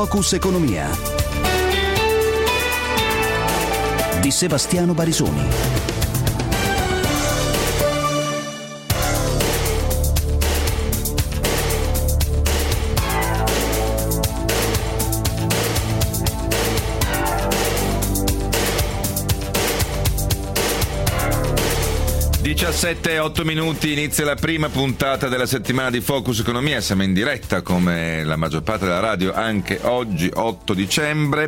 Focus Economia di Sebastiano Barisoni. 17:08 minuti, inizia la prima puntata della settimana di Focus Economia. Siamo in diretta come la maggior parte della radio anche oggi 8 dicembre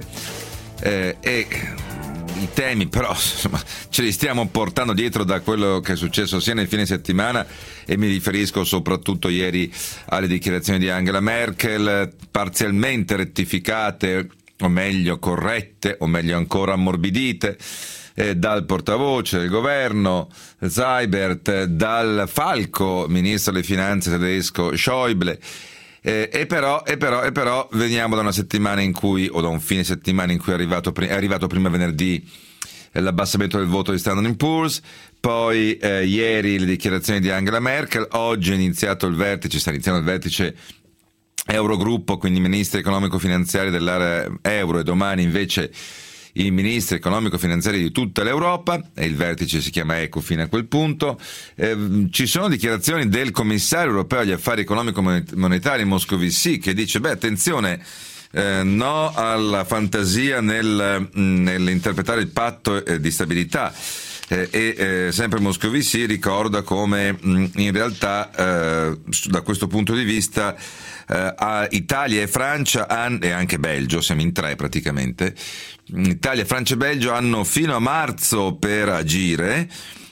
e i temi però insomma, ce li stiamo portando dietro da quello che è successo sia nel fine settimana, e mi riferisco soprattutto ieri alle dichiarazioni di Angela Merkel, parzialmente rettificate, o meglio corrette, o meglio ancora ammorbidite dal portavoce del governo Seibert, dal falco ministro delle finanze tedesco Schäuble, e però veniamo da una settimana in cui, o da un fine settimana in cui è arrivato prima venerdì l'abbassamento del voto di Standard & Poor's, poi ieri le dichiarazioni di Angela Merkel, oggi sta iniziando il vertice Eurogruppo, quindi ministri economico-finanziari dell'area euro, e domani invece i ministri economico-finanziari di tutta l'Europa, e il vertice si chiama Ecofin a quel punto. Ci sono dichiarazione del commissario europeo agli affari economico-monetari Moscovici, che dice attenzione, no alla fantasia nell'interpretare il patto di stabilità, e sempre Moscovici ricorda come in realtà da questo punto di vista Italia e Francia e anche Belgio, siamo in tre praticamente, Italia, Francia e Belgio hanno fino a marzo per agire,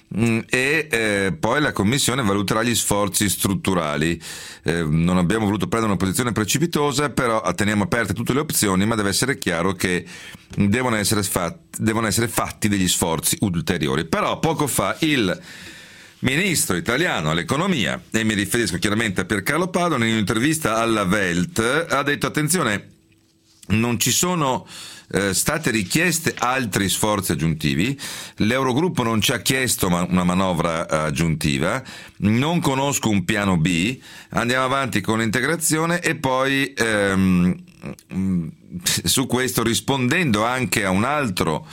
e poi la Commissione valuterà gli sforzi strutturali. Non abbiamo voluto prendere una posizione precipitosa, però teniamo aperte tutte le opzioni, ma deve essere chiaro che devono essere fatti degli sforzi ulteriori. Però poco fa il ministro italiano all'economia, e mi riferisco chiaramente a Piercarlo Padoan, in un'intervista alla Welt ha detto attenzione, non ci sono state richieste altri sforzi aggiuntivi, l'Eurogruppo non ci ha chiesto una manovra aggiuntiva, non conosco un piano B, andiamo avanti con l'integrazione. E poi su questo, rispondendo anche a un altro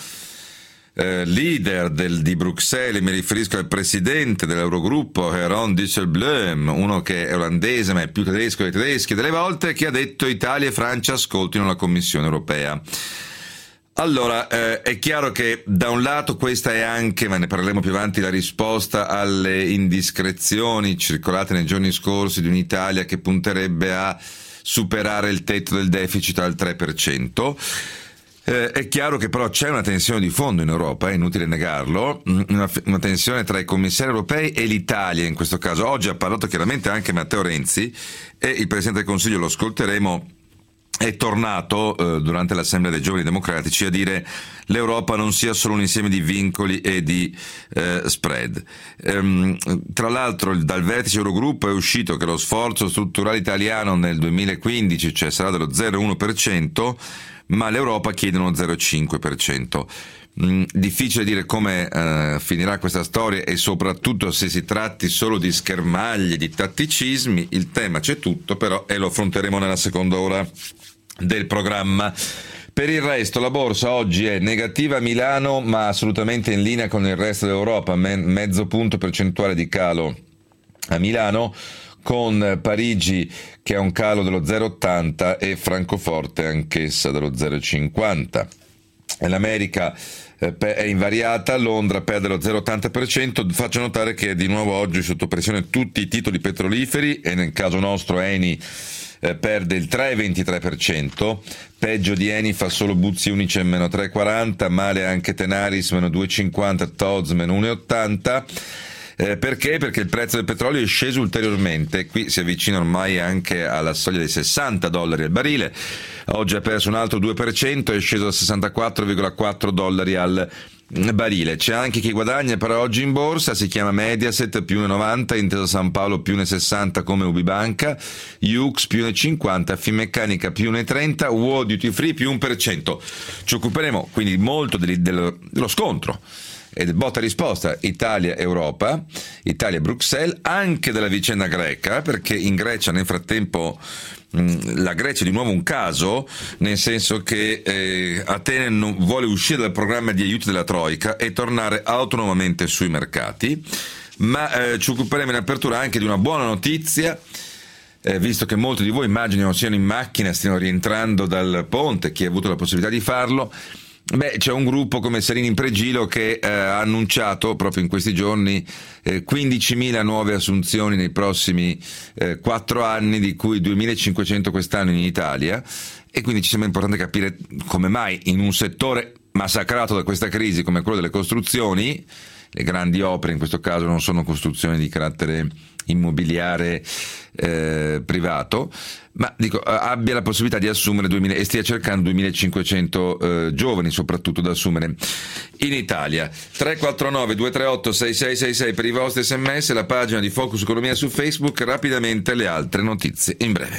leader di Bruxelles, mi riferisco al presidente dell'Eurogruppo Jeroen Dijsselbloem, uno che è olandese ma è più tedesco dei tedeschi delle volte, che ha detto Italia e Francia ascoltino la Commissione europea. Allora, è chiaro che da un lato questa è anche, ma ne parleremo più avanti, la risposta alle indiscrezioni circolate nei giorni scorsi di un'Italia che punterebbe a superare il tetto del deficit al 3%. È chiaro che però c'è una tensione di fondo in Europa, è inutile negarlo, una tensione tra i commissari europei e l'Italia in questo caso. Oggi ha parlato chiaramente anche Matteo Renzi, e il Presidente del Consiglio, lo ascolteremo, è tornato durante l'Assemblea dei Giovani Democratici a dire l'Europa non sia solo un insieme di vincoli e di spread. Tra l'altro dal vertice Eurogruppo è uscito che lo sforzo strutturale italiano nel 2015 sarà dello 0,1%, ma l'Europa chiede uno 0,5%. Difficile dire come finirà questa storia, e soprattutto se si tratti solo di schermaglie, di tatticismi. Il tema c'è tutto però, e lo affronteremo nella seconda ora del programma. Per il resto la borsa oggi è negativa a Milano, ma assolutamente in linea con il resto dell'Europa, mezzo punto percentuale di calo a Milano, con Parigi che ha un calo dello 0,80 e Francoforte anch'essa dello 0,50. L'America è invariata, Londra perde lo 0,80%. Faccio notare che di nuovo oggi sotto pressione tutti i titoli petroliferi, e nel caso nostro Eni perde il 3,23%, peggio di Eni fa solo Buzzi Unicem meno 3,40, male anche Tenaris meno 2,50, Tod's meno 1,80. Perché? Perché il prezzo del petrolio è sceso ulteriormente, qui si avvicina ormai anche alla soglia dei $60 al barile, oggi ha perso un altro 2%, è sceso a $64,4 al barile. C'è anche chi guadagna però oggi in borsa, si chiama Mediaset più 1,90, Intesa San Paolo più 1,60 come Ubibanca, Yux più 1,50, Finmeccanica più 1,30, UO Duty Free più 1%. Ci occuperemo quindi molto dello scontro e del botta risposta Italia-Europa, Italia-Bruxelles, anche della vicenda greca, perché in Grecia nel frattempo la Grecia è di nuovo un caso, nel senso che Atene non vuole uscire dal programma di aiuti della Troica e tornare autonomamente sui mercati, ma ci occuperemo in apertura anche di una buona notizia, visto che molti di voi immagino siano in macchina, stiano rientrando dal ponte, chi ha avuto la possibilità di farlo. C'è un gruppo come Salini in Pregilo che ha annunciato proprio in questi giorni 15.000 nuove assunzioni nei prossimi 4 anni, di cui 2.500 quest'anno in Italia, e quindi ci sembra importante capire come mai in un settore massacrato da questa crisi come quello delle costruzioni, le grandi opere in questo caso non sono costruzioni di carattere immobiliare privato, ma dico abbia la possibilità di assumere e stia cercando 2.500 giovani soprattutto da assumere in Italia. 349 238 6666 per i vostri sms, la pagina di Focus Economia su Facebook. Rapidamente le altre notizie in breve.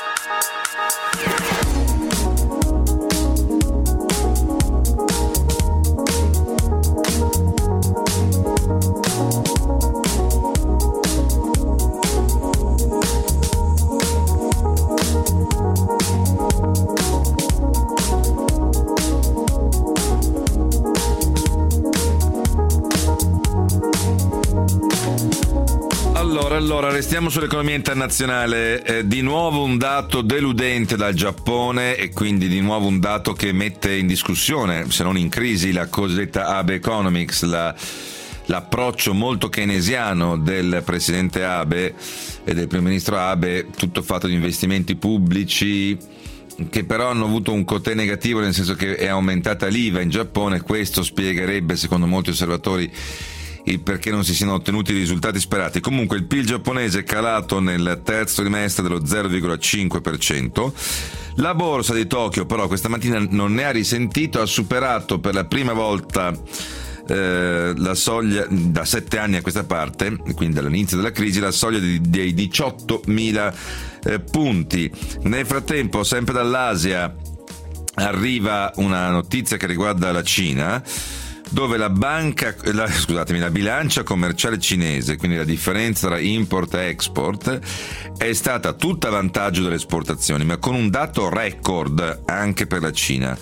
Allora, restiamo sull'economia internazionale. Di nuovo un dato deludente dal Giappone e quindi di nuovo un dato che mette in discussione, se non in crisi, la cosiddetta Abe Economics, l'approccio molto keynesiano del presidente Abe e del primo ministro Abe, tutto fatto di investimenti pubblici che però hanno avuto un cotè negativo, nel senso che è aumentata l'IVA in Giappone. Questo spiegherebbe, secondo molti osservatori, il perché non si siano ottenuti i risultati sperati. Comunque il PIL giapponese è calato nel terzo trimestre dello 0,5%. La borsa di Tokyo però questa mattina non ne ha risentito, ha superato per la prima volta la soglia da 7 anni a questa parte, quindi dall'inizio della crisi, la soglia dei 18.000 punti. Nel frattempo, sempre dall'Asia arriva una notizia che riguarda la Cina, dove la bilancia commerciale cinese, quindi la differenza tra import e export, è stata tutta a vantaggio delle esportazioni, ma con un dato record anche per la Cina.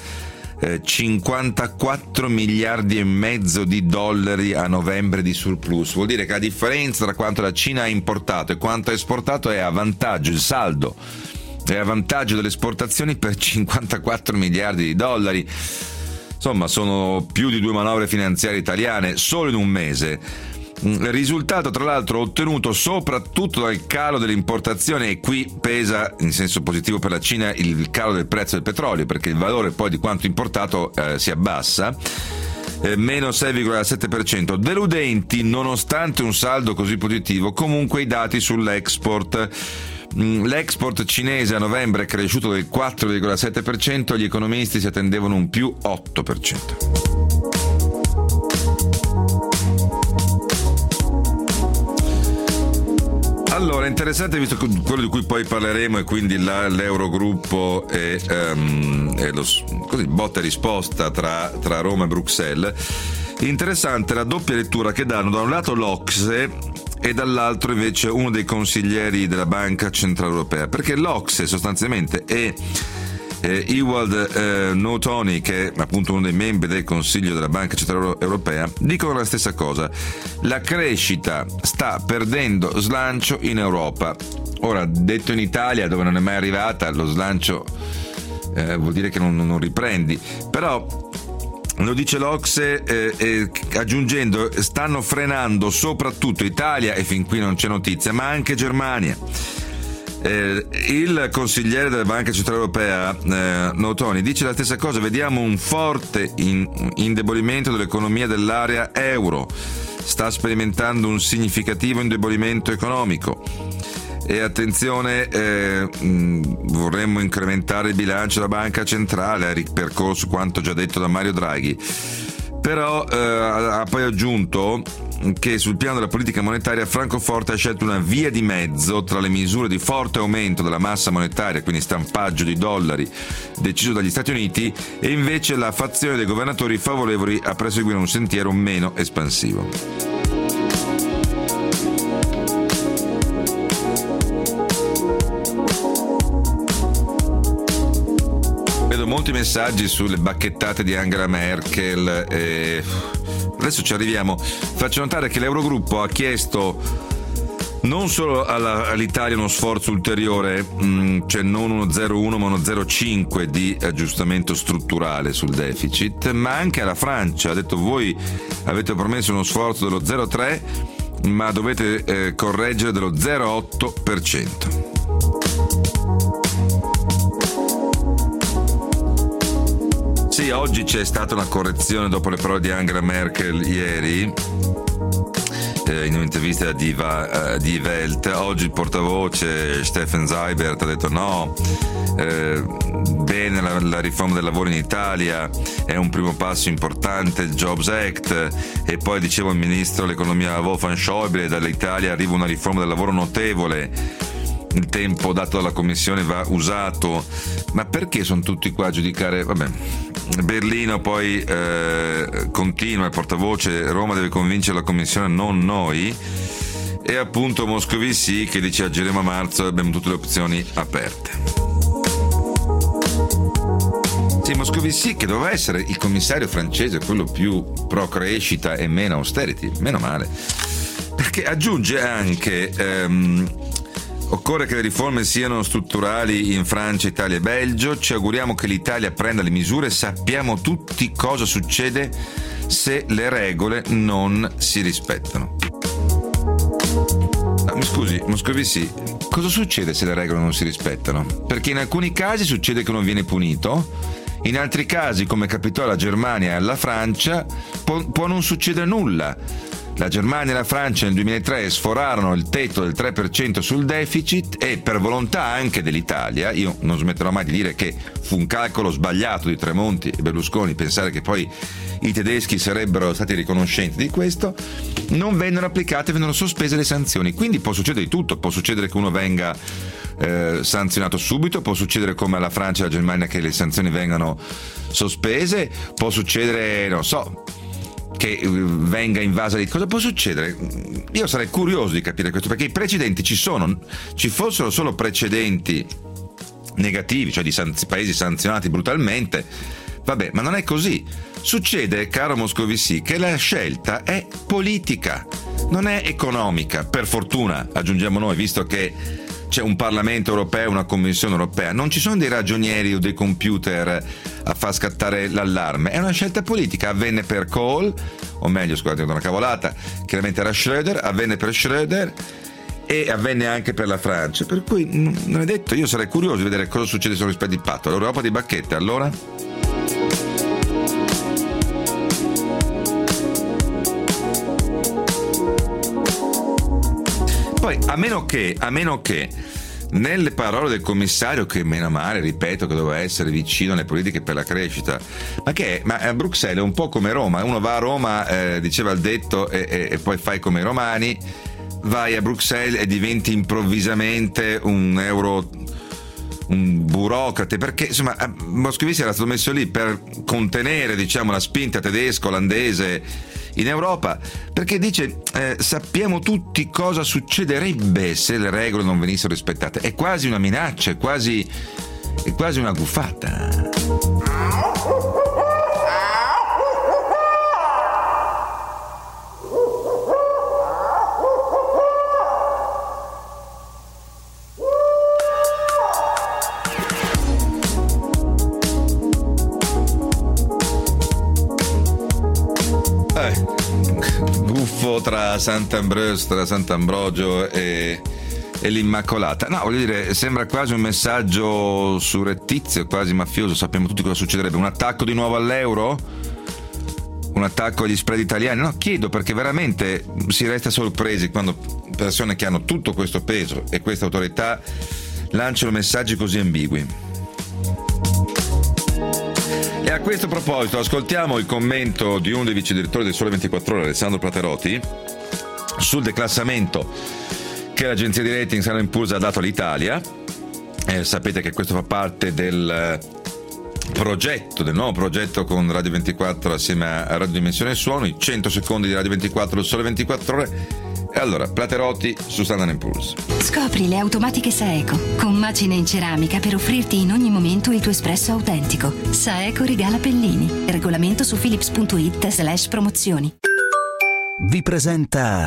54 miliardi e mezzo di dollari a novembre di surplus. Vuol dire che la differenza tra quanto la Cina ha importato e quanto ha esportato è a vantaggio, il saldo è a vantaggio delle esportazioni per 54 miliardi di dollari. Insomma, sono più di 2 manovre finanziarie italiane solo in un mese. Risultato tra l'altro ottenuto soprattutto dal calo delle importazioni, e qui pesa in senso positivo per la Cina il calo del prezzo del petrolio, perché il valore poi di quanto importato si abbassa, meno 6,7%. Deludenti, nonostante un saldo così positivo, comunque i dati sull'export. L'export cinese a novembre è cresciuto del 4,7%, gli economisti si attendevano un più 8%. Allora, interessante, visto quello di cui poi parleremo, e quindi l'Eurogruppo e così, botta e risposta tra Roma e Bruxelles. Interessante la doppia lettura che danno da un lato l'OCSE e dall'altro invece uno dei consiglieri della Banca Centrale Europea, perché l'OCSE sostanzialmente è Ewald Nootony, che è appunto uno dei membri del Consiglio della Banca Centrale Europea, dicono la stessa cosa: la crescita sta perdendo slancio in Europa. Ora, detto in Italia, dove non è mai arrivata, lo slancio vuol dire che non riprendi, però lo dice l'OCSE aggiungendo stanno frenando soprattutto Italia, e fin qui non c'è notizia, ma anche Germania. Il consigliere della Banca Centrale Europea Nootony dice la stessa cosa: vediamo un forte indebolimento dell'economia dell'area euro, sta sperimentando un significativo indebolimento economico, e attenzione, vorremmo incrementare il bilancio della Banca Centrale, ha ripercorso quanto già detto da Mario Draghi, però ha poi aggiunto che sul piano della politica monetaria Francoforte ha scelto una via di mezzo tra le misure di forte aumento della massa monetaria, quindi stampaggio di dollari deciso dagli Stati Uniti, e invece la fazione dei governatori favorevoli a perseguire un sentiero meno espansivo. molti messaggi sulle bacchettate di Angela Merkel. Adesso ci arriviamo. Faccio notare che l'Eurogruppo ha chiesto non solo all'Italia uno sforzo ulteriore, cioè non uno 0,1 ma uno 0,5 di aggiustamento strutturale sul deficit, ma anche alla Francia. Ha detto: voi avete promesso uno sforzo dello 0,3 ma dovete correggere dello 0,8%. Sì, oggi c'è stata una correzione dopo le parole di Angela Merkel ieri, in un'intervista di Welt. Oggi il portavoce Steffen Seibert ha detto no, bene la riforma del lavoro in Italia, è un primo passo importante, il Jobs Act, e poi diceva il ministro dell'economia Wolfgang Schäuble: dall'Italia arriva una riforma del lavoro notevole, il tempo dato dalla Commissione va usato. Ma perché sono tutti qua a giudicare? Vabbè, Berlino poi continua, il portavoce: Roma deve convincere la Commissione, non noi. E appunto Moscovici che dice: agiremo a marzo, abbiamo tutte le opzioni aperte. Sì, Moscovici, che doveva essere il commissario francese, quello più pro crescita e meno austerity, meno male, perché aggiunge anche occorre che le riforme siano strutturali in Francia, Italia e Belgio. Ci auguriamo che l'Italia prenda le misure. Sappiamo tutti cosa succede se le regole non si rispettano. No, mi scusi, Moscovici, cosa succede se le regole non si rispettano? Perché in alcuni casi succede che uno viene punito, in altri casi, come capitò alla Germania e alla Francia, può non succedere nulla. La Germania e la Francia nel 2003 sforarono il tetto del 3% sul deficit, e per volontà anche dell'Italia, io non smetterò mai di dire che fu un calcolo sbagliato di Tremonti e Berlusconi pensare che poi i tedeschi sarebbero stati riconoscenti di questo, non vennero applicate, vennero sospese le sanzioni. Quindi può succedere di tutto, può succedere che uno venga sanzionato subito, può succedere come alla Francia e alla Germania che le sanzioni vengano sospese, può succedere, non so, che venga invasa di cosa può succedere. Io sarei curioso di capire questo, perché i precedenti ci fossero solo precedenti negativi, cioè di paesi sanzionati brutalmente, vabbè, ma non è così. Succede, caro Moscovici, che la scelta è politica, non è economica, per fortuna, aggiungiamo noi, visto che c'è un Parlamento europeo, una Commissione europea, non ci sono dei ragionieri o dei computer a far scattare l'allarme, è una scelta politica. Avvenne per Kohl, o meglio, scusate, una cavolata, chiaramente era Schröder, avvenne per Schröder e avvenne anche per la Francia, per cui non è detto. Io sarei curioso di vedere cosa succede sul rispetto di patto. L'Europa di bacchette, allora? Poi, a meno che nelle parole del commissario, che meno male, ripeto, che doveva essere vicino alle politiche per la crescita, ma a Bruxelles è un po' come Roma. Uno va a Roma, diceva il detto, e poi fai come i romani, vai a Bruxelles e diventi improvvisamente un burocrate, perché insomma Moscovici era stato messo lì per contenere, diciamo, la spinta tedesca, olandese in Europa, perché dice sappiamo tutti cosa succederebbe se le regole non venissero rispettate. È quasi una minaccia, è quasi una guffata. Buffo tra Sant'Ambrogio e l'Immacolata. No, voglio dire, sembra quasi un messaggio surrettizio, quasi mafioso. Sappiamo tutti cosa succederebbe. Un attacco di nuovo all'euro? Un attacco agli spread italiani? No, chiedo, perché veramente si resta sorpresi quando persone che hanno tutto questo peso e questa autorità lanciano messaggi così ambigui. E a questo proposito ascoltiamo il commento di uno dei vice direttori del Sole 24 Ore, Alessandro Platerotti, sul declassamento che l'agenzia di rating Standard & Poor's ha dato all'Italia. Sapete che questo fa parte del nuovo progetto con Radio 24 assieme a Radio Dimensione Suono, i 100 secondi di Radio 24 del Sole 24 Ore. E allora, Platerotti su Standard & Poor's. Scopri le automatiche Saeco, con macine in ceramica per offrirti in ogni momento il tuo espresso autentico. Saeco regala Pellini. Regolamento su philips.it/promozioni. Vi presenta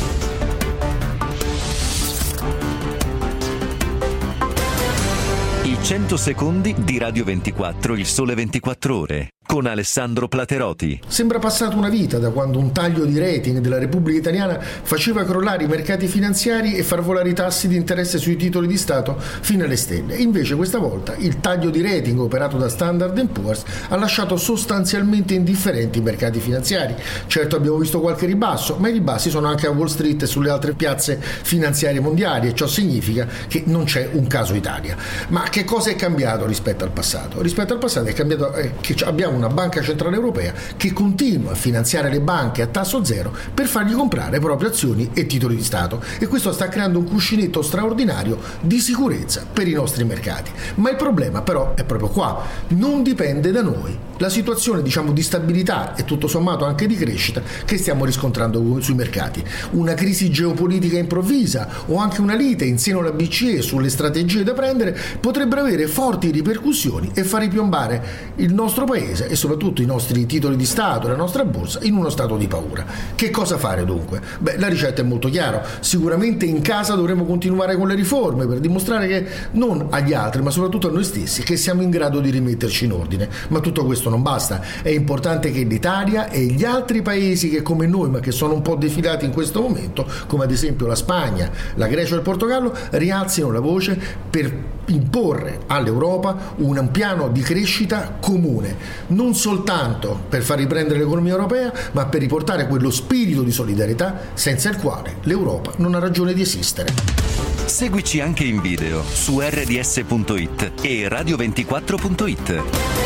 I 100 secondi di Radio 24, il sole 24 ore, con Alessandro Platerotti. Sembra passata una vita da quando un taglio di rating della Repubblica Italiana faceva crollare i mercati finanziari e far volare i tassi di interesse sui titoli di Stato fino alle stelle. Invece questa volta il taglio di rating operato da Standard & Poor's ha lasciato sostanzialmente indifferenti i mercati finanziari. Certo, abbiamo visto qualche ribasso, ma i ribassi sono anche a Wall Street e sulle altre piazze finanziarie mondiali, e ciò significa che non c'è un caso Italia. Ma che cosa è cambiato rispetto al passato? Rispetto al passato è cambiato che abbiamo una banca centrale europea che continua a finanziare le banche a tasso zero per fargli comprare proprie azioni e titoli di Stato, e questo sta creando un cuscinetto straordinario di sicurezza per i nostri mercati. Ma il problema però è proprio qua, non dipende da noi. La situazione di stabilità e tutto sommato anche di crescita che stiamo riscontrando sui mercati, una crisi geopolitica improvvisa o anche una lite in seno alla BCE sulle strategie da prendere potrebbero avere forti ripercussioni e far ripiombare il nostro paese e soprattutto i nostri titoli di Stato e la nostra borsa in uno stato di paura. Che cosa fare dunque? La ricetta è molto chiara. Sicuramente in casa dovremo continuare con le riforme per dimostrare che non agli altri ma soprattutto a noi stessi che siamo in grado di rimetterci in ordine. Ma tutto questo non basta. È importante che l'Italia e gli altri paesi che come noi ma che sono un po' defilati in questo momento, come ad esempio la Spagna, la Grecia e il Portogallo, rialzino la voce per imporre all'Europa un piano di crescita comune, non soltanto per far riprendere l'economia europea, ma per riportare quello spirito di solidarietà senza il quale l'Europa non ha ragione di esistere. Seguici anche in video su rds.it e radio24.it.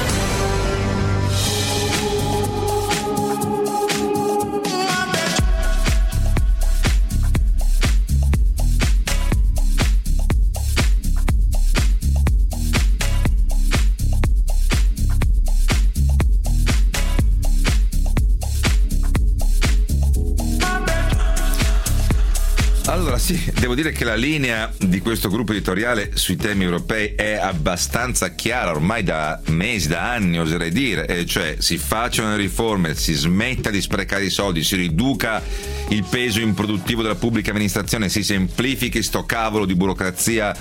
Allora sì, devo dire che la linea di questo gruppo editoriale sui temi europei è abbastanza chiara ormai da mesi, da anni oserei dire, e cioè si facciano le riforme, si smetta di sprecare i soldi, si riduca il peso improduttivo della pubblica amministrazione, si semplifichi sto cavolo di burocrazia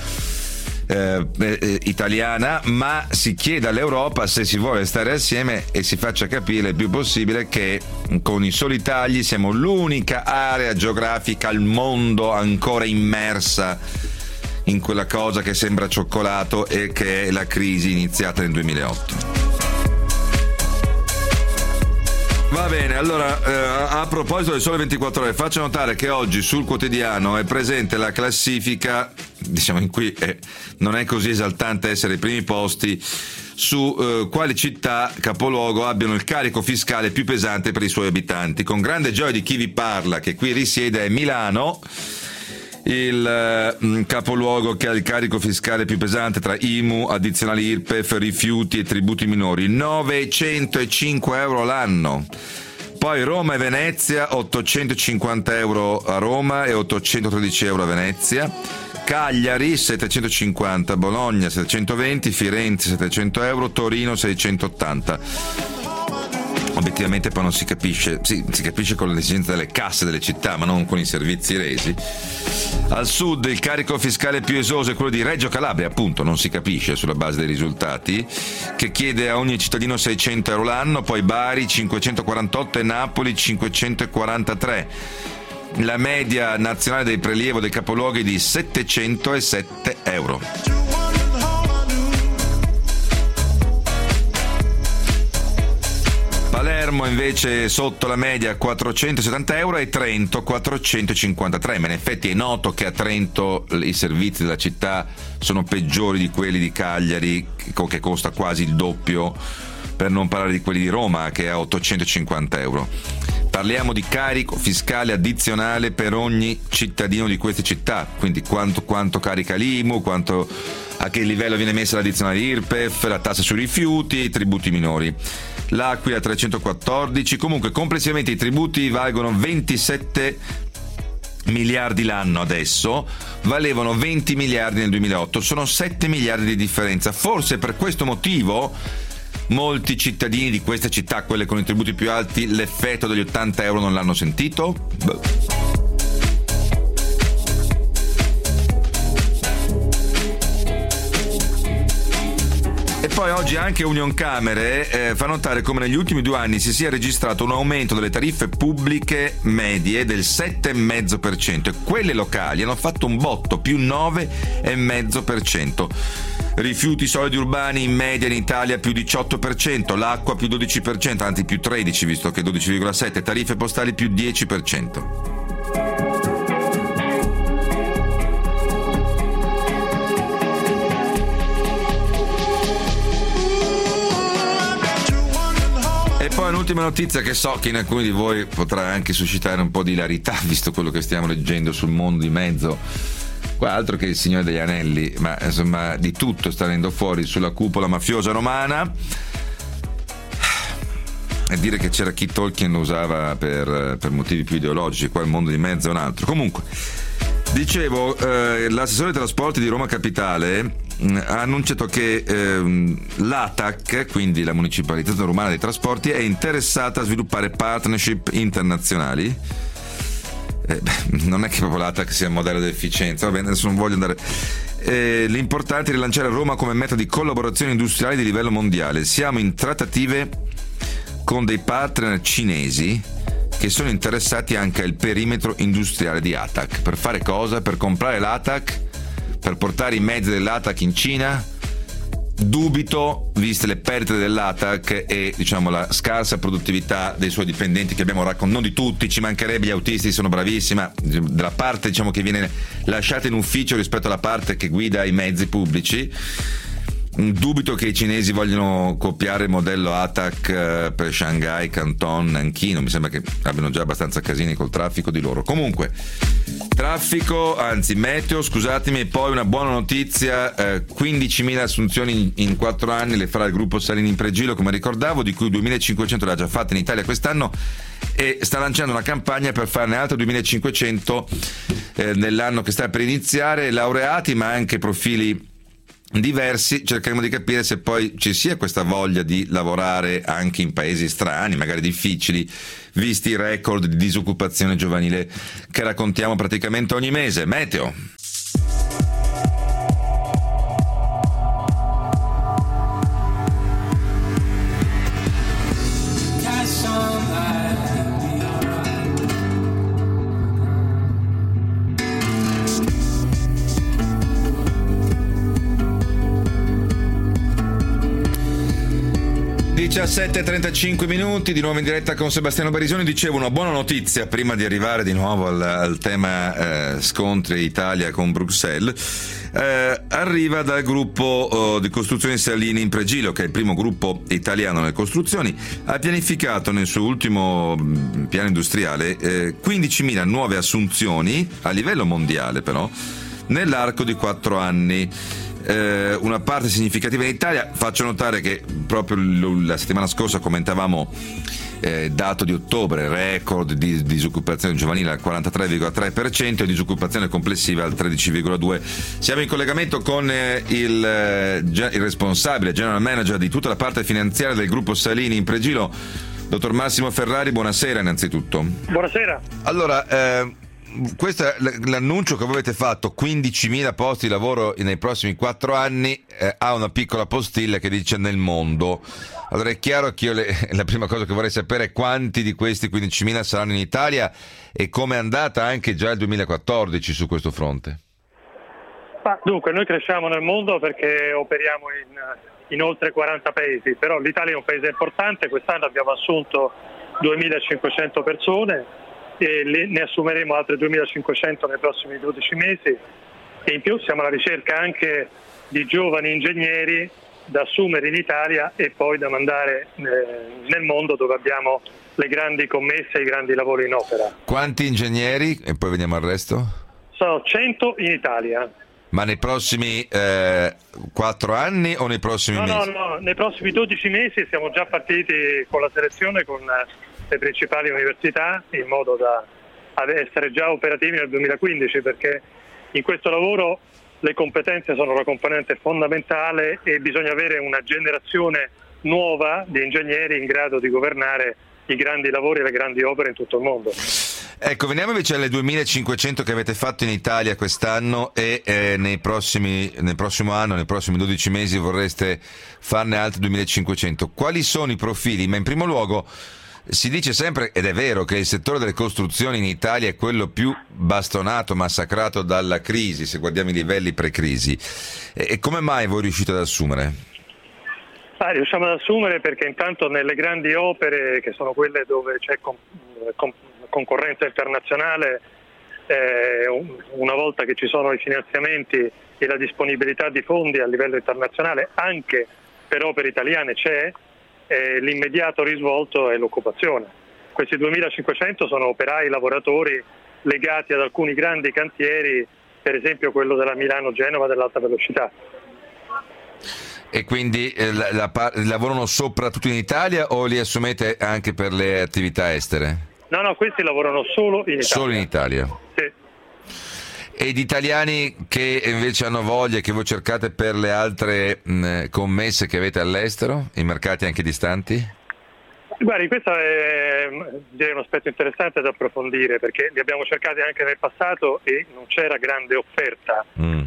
italiana, ma si chiede all'Europa se si vuole stare assieme e si faccia capire il più possibile che con i soli tagli siamo l'unica area geografica al mondo ancora immersa in quella cosa che sembra cioccolato e che è la crisi iniziata nel 2008. Va bene, allora a proposito del Sole 24 Ore, faccio notare che oggi sul quotidiano è presente la classifica, in cui non è così esaltante essere ai primi posti, su quali città capoluogo abbiano il carico fiscale più pesante per i suoi abitanti. Con grande gioia di chi vi parla, che qui risiede, è Milano, il capoluogo che ha il carico fiscale più pesante tra IMU, addizionali IRPEF, rifiuti e tributi minori, 905 euro l'anno. Poi Roma e Venezia, 850 euro a Roma e 813 euro a Venezia. Cagliari 750, Bologna 720, Firenze 700 euro, Torino 680. Obiettivamente poi non si capisce, si capisce con l'esigenza delle casse delle città, ma non con i servizi resi. Al sud il carico fiscale più esoso è quello di Reggio Calabria, appunto, non si capisce sulla base dei risultati, che chiede a ogni cittadino 600 euro l'anno, poi Bari 548 e Napoli 543. La media nazionale del prelievo dei capoluoghi è di 707 euro. Palermo invece sotto la media 470 euro e Trento 453, ma in effetti è noto che a Trento i servizi della città sono peggiori di quelli di Cagliari, che costa quasi il doppio, per non parlare di quelli di Roma che è a 850 euro. Parliamo di carico fiscale addizionale per ogni cittadino di queste città, quindi quanto carica l'IMU, a che livello viene messa l'addizionale IRPEF, la tassa sui rifiuti e i tributi minori. L'Aquila 314, comunque complessivamente i tributi valgono 27 miliardi l'anno adesso, valevano 20 miliardi nel 2008, sono 7 miliardi di differenza. Forse per questo motivo molti cittadini di queste città, quelle con i tributi più alti, l'effetto degli 80 euro non l'hanno sentito? E poi oggi anche Unioncamere fa notare come negli ultimi 2 anni si sia registrato un aumento delle tariffe pubbliche medie del 7,5% e quelle locali hanno fatto un botto, più 9,5%. Rifiuti solidi urbani in media in Italia più 18%, l'acqua più 12%, anzi più 13% visto che 12,7%, tariffe postali più 10%. E poi un'ultima notizia che so che in alcuni di voi potrà anche suscitare un po' di ilarità visto quello che stiamo leggendo sul mondo di mezzo. Qua altro che il Signore degli Anelli, ma insomma di tutto sta venendo fuori sulla cupola mafiosa romana. E dire che c'era chi Tolkien lo usava per motivi più ideologici, qua il mondo di mezzo è un altro. Comunque, dicevo, l'assessore dei trasporti di Roma Capitale ha annunciato che l'ATAC, quindi la Municipalizzazione Romana dei Trasporti, è interessata a sviluppare partnership internazionali. Non è che proprio l'ATAC sia un modello di efficienza, va bene, adesso non voglio andare. L'importante è rilanciare Roma come meta di collaborazione industriale di livello mondiale. Siamo in trattative con dei partner cinesi che sono interessati anche al perimetro industriale di ATAC. Per fare cosa? Per comprare l'ATAC? Per portare i mezzi dell'ATAC in Cina? Dubito, viste le perdite dell'ATAC e diciamo la scarsa produttività dei suoi dipendenti che abbiamo raccontato, non di tutti, ci mancherebbe, gli autisti sono bravissimi, ma della parte diciamo che viene lasciata in ufficio rispetto alla parte che guida i mezzi pubblici. Dubito che i cinesi vogliono copiare il modello ATAC per Shanghai, Canton, Nanchino, mi sembra che abbiano già abbastanza casini col traffico di loro. Comunque, traffico, anzi meteo, scusatemi, e poi una buona notizia, 15.000 assunzioni in 4 anni le farà il gruppo Salini in Pregilo, come ricordavo, di cui 2.500 le ha già fatte in Italia quest'anno e sta lanciando una campagna per farne altre 2.500 nell'anno che sta per iniziare, laureati ma anche profili diversi. Cercheremo di capire se poi ci sia questa voglia di lavorare anche in paesi strani, magari difficili, visti i record di disoccupazione giovanile che raccontiamo praticamente ogni mese. Meteo. Di 17:35 di nuovo in diretta con Sebastiano Barisoni. Dicevo, una buona notizia prima di arrivare di nuovo al tema scontri Italia con Bruxelles. Arriva dal gruppo di costruzioni Salini in Pregilo, che è il primo gruppo italiano nelle costruzioni. Ha pianificato nel suo ultimo piano industriale 15.000 nuove assunzioni a livello mondiale, però nell'arco di 4 anni. Una parte significativa in Italia. Faccio notare che proprio la settimana scorsa commentavamo dato di ottobre, record di disoccupazione giovanile al 43,3% e disoccupazione complessiva al 13,2%. Siamo in collegamento con il responsabile, general manager di tutta la parte finanziaria del gruppo Salini in Pregilo, dottor Massimo Ferrari. Buonasera innanzitutto. Buonasera. Allora, questo è l'annuncio che voi avete fatto, 15.000 posti di lavoro nei prossimi 4 anni, ha una piccola postilla che dice nel mondo. Allora è chiaro che la prima cosa che vorrei sapere è quanti di questi 15.000 saranno in Italia e come è andata anche già il 2014 su questo fronte. Dunque, noi cresciamo nel mondo perché operiamo in oltre 40 paesi, però l'Italia è un paese importante. Quest'anno abbiamo assunto 2.500 persone e ne assumeremo altre 2.500 nei prossimi 12 mesi e in più siamo alla ricerca anche di giovani ingegneri da assumere in Italia e poi da mandare nel mondo dove abbiamo le grandi commesse e i grandi lavori in opera. Quanti ingegneri? E poi veniamo al resto? Sono 100 in Italia. Ma nei prossimi 4 anni o nei prossimi mesi? No, nei prossimi 12 mesi siamo già partiti con la selezione con le principali università in modo da ad essere già operativi nel 2015, perché in questo lavoro le competenze sono una componente fondamentale e bisogna avere una generazione nuova di ingegneri in grado di governare i grandi lavori e le grandi opere in tutto il mondo. Ecco, veniamo invece alle 2500 che avete fatto in Italia quest'anno e nel prossimo anno, nei prossimi 12 mesi vorreste farne altre 2500. Quali sono i profili? Ma in primo luogo si dice sempre, ed è vero, che il settore delle costruzioni in Italia è quello più bastonato, massacrato dalla crisi, se guardiamo i livelli pre-crisi. E come mai voi riuscite ad assumere? Riusciamo ad assumere perché intanto nelle grandi opere, che sono quelle dove c'è concorrenza internazionale, una volta che ci sono i finanziamenti e la disponibilità di fondi a livello internazionale, anche per opere italiane c'è, l'immediato risvolto è l'occupazione. Questi 2500 sono operai, lavoratori legati ad alcuni grandi cantieri, per esempio quello della Milano-Genova dell'alta velocità. E quindi lavorano soprattutto in Italia o li assumete anche per le attività estere? No, questi lavorano solo in Italia. Solo in Italia? Sì. Ed italiani che invece hanno voglia, che voi cercate per le altre commesse che avete all'estero, in mercati anche distanti? Guardi, questo è direi un aspetto interessante da approfondire, perché li abbiamo cercati anche nel passato e non c'era grande offerta,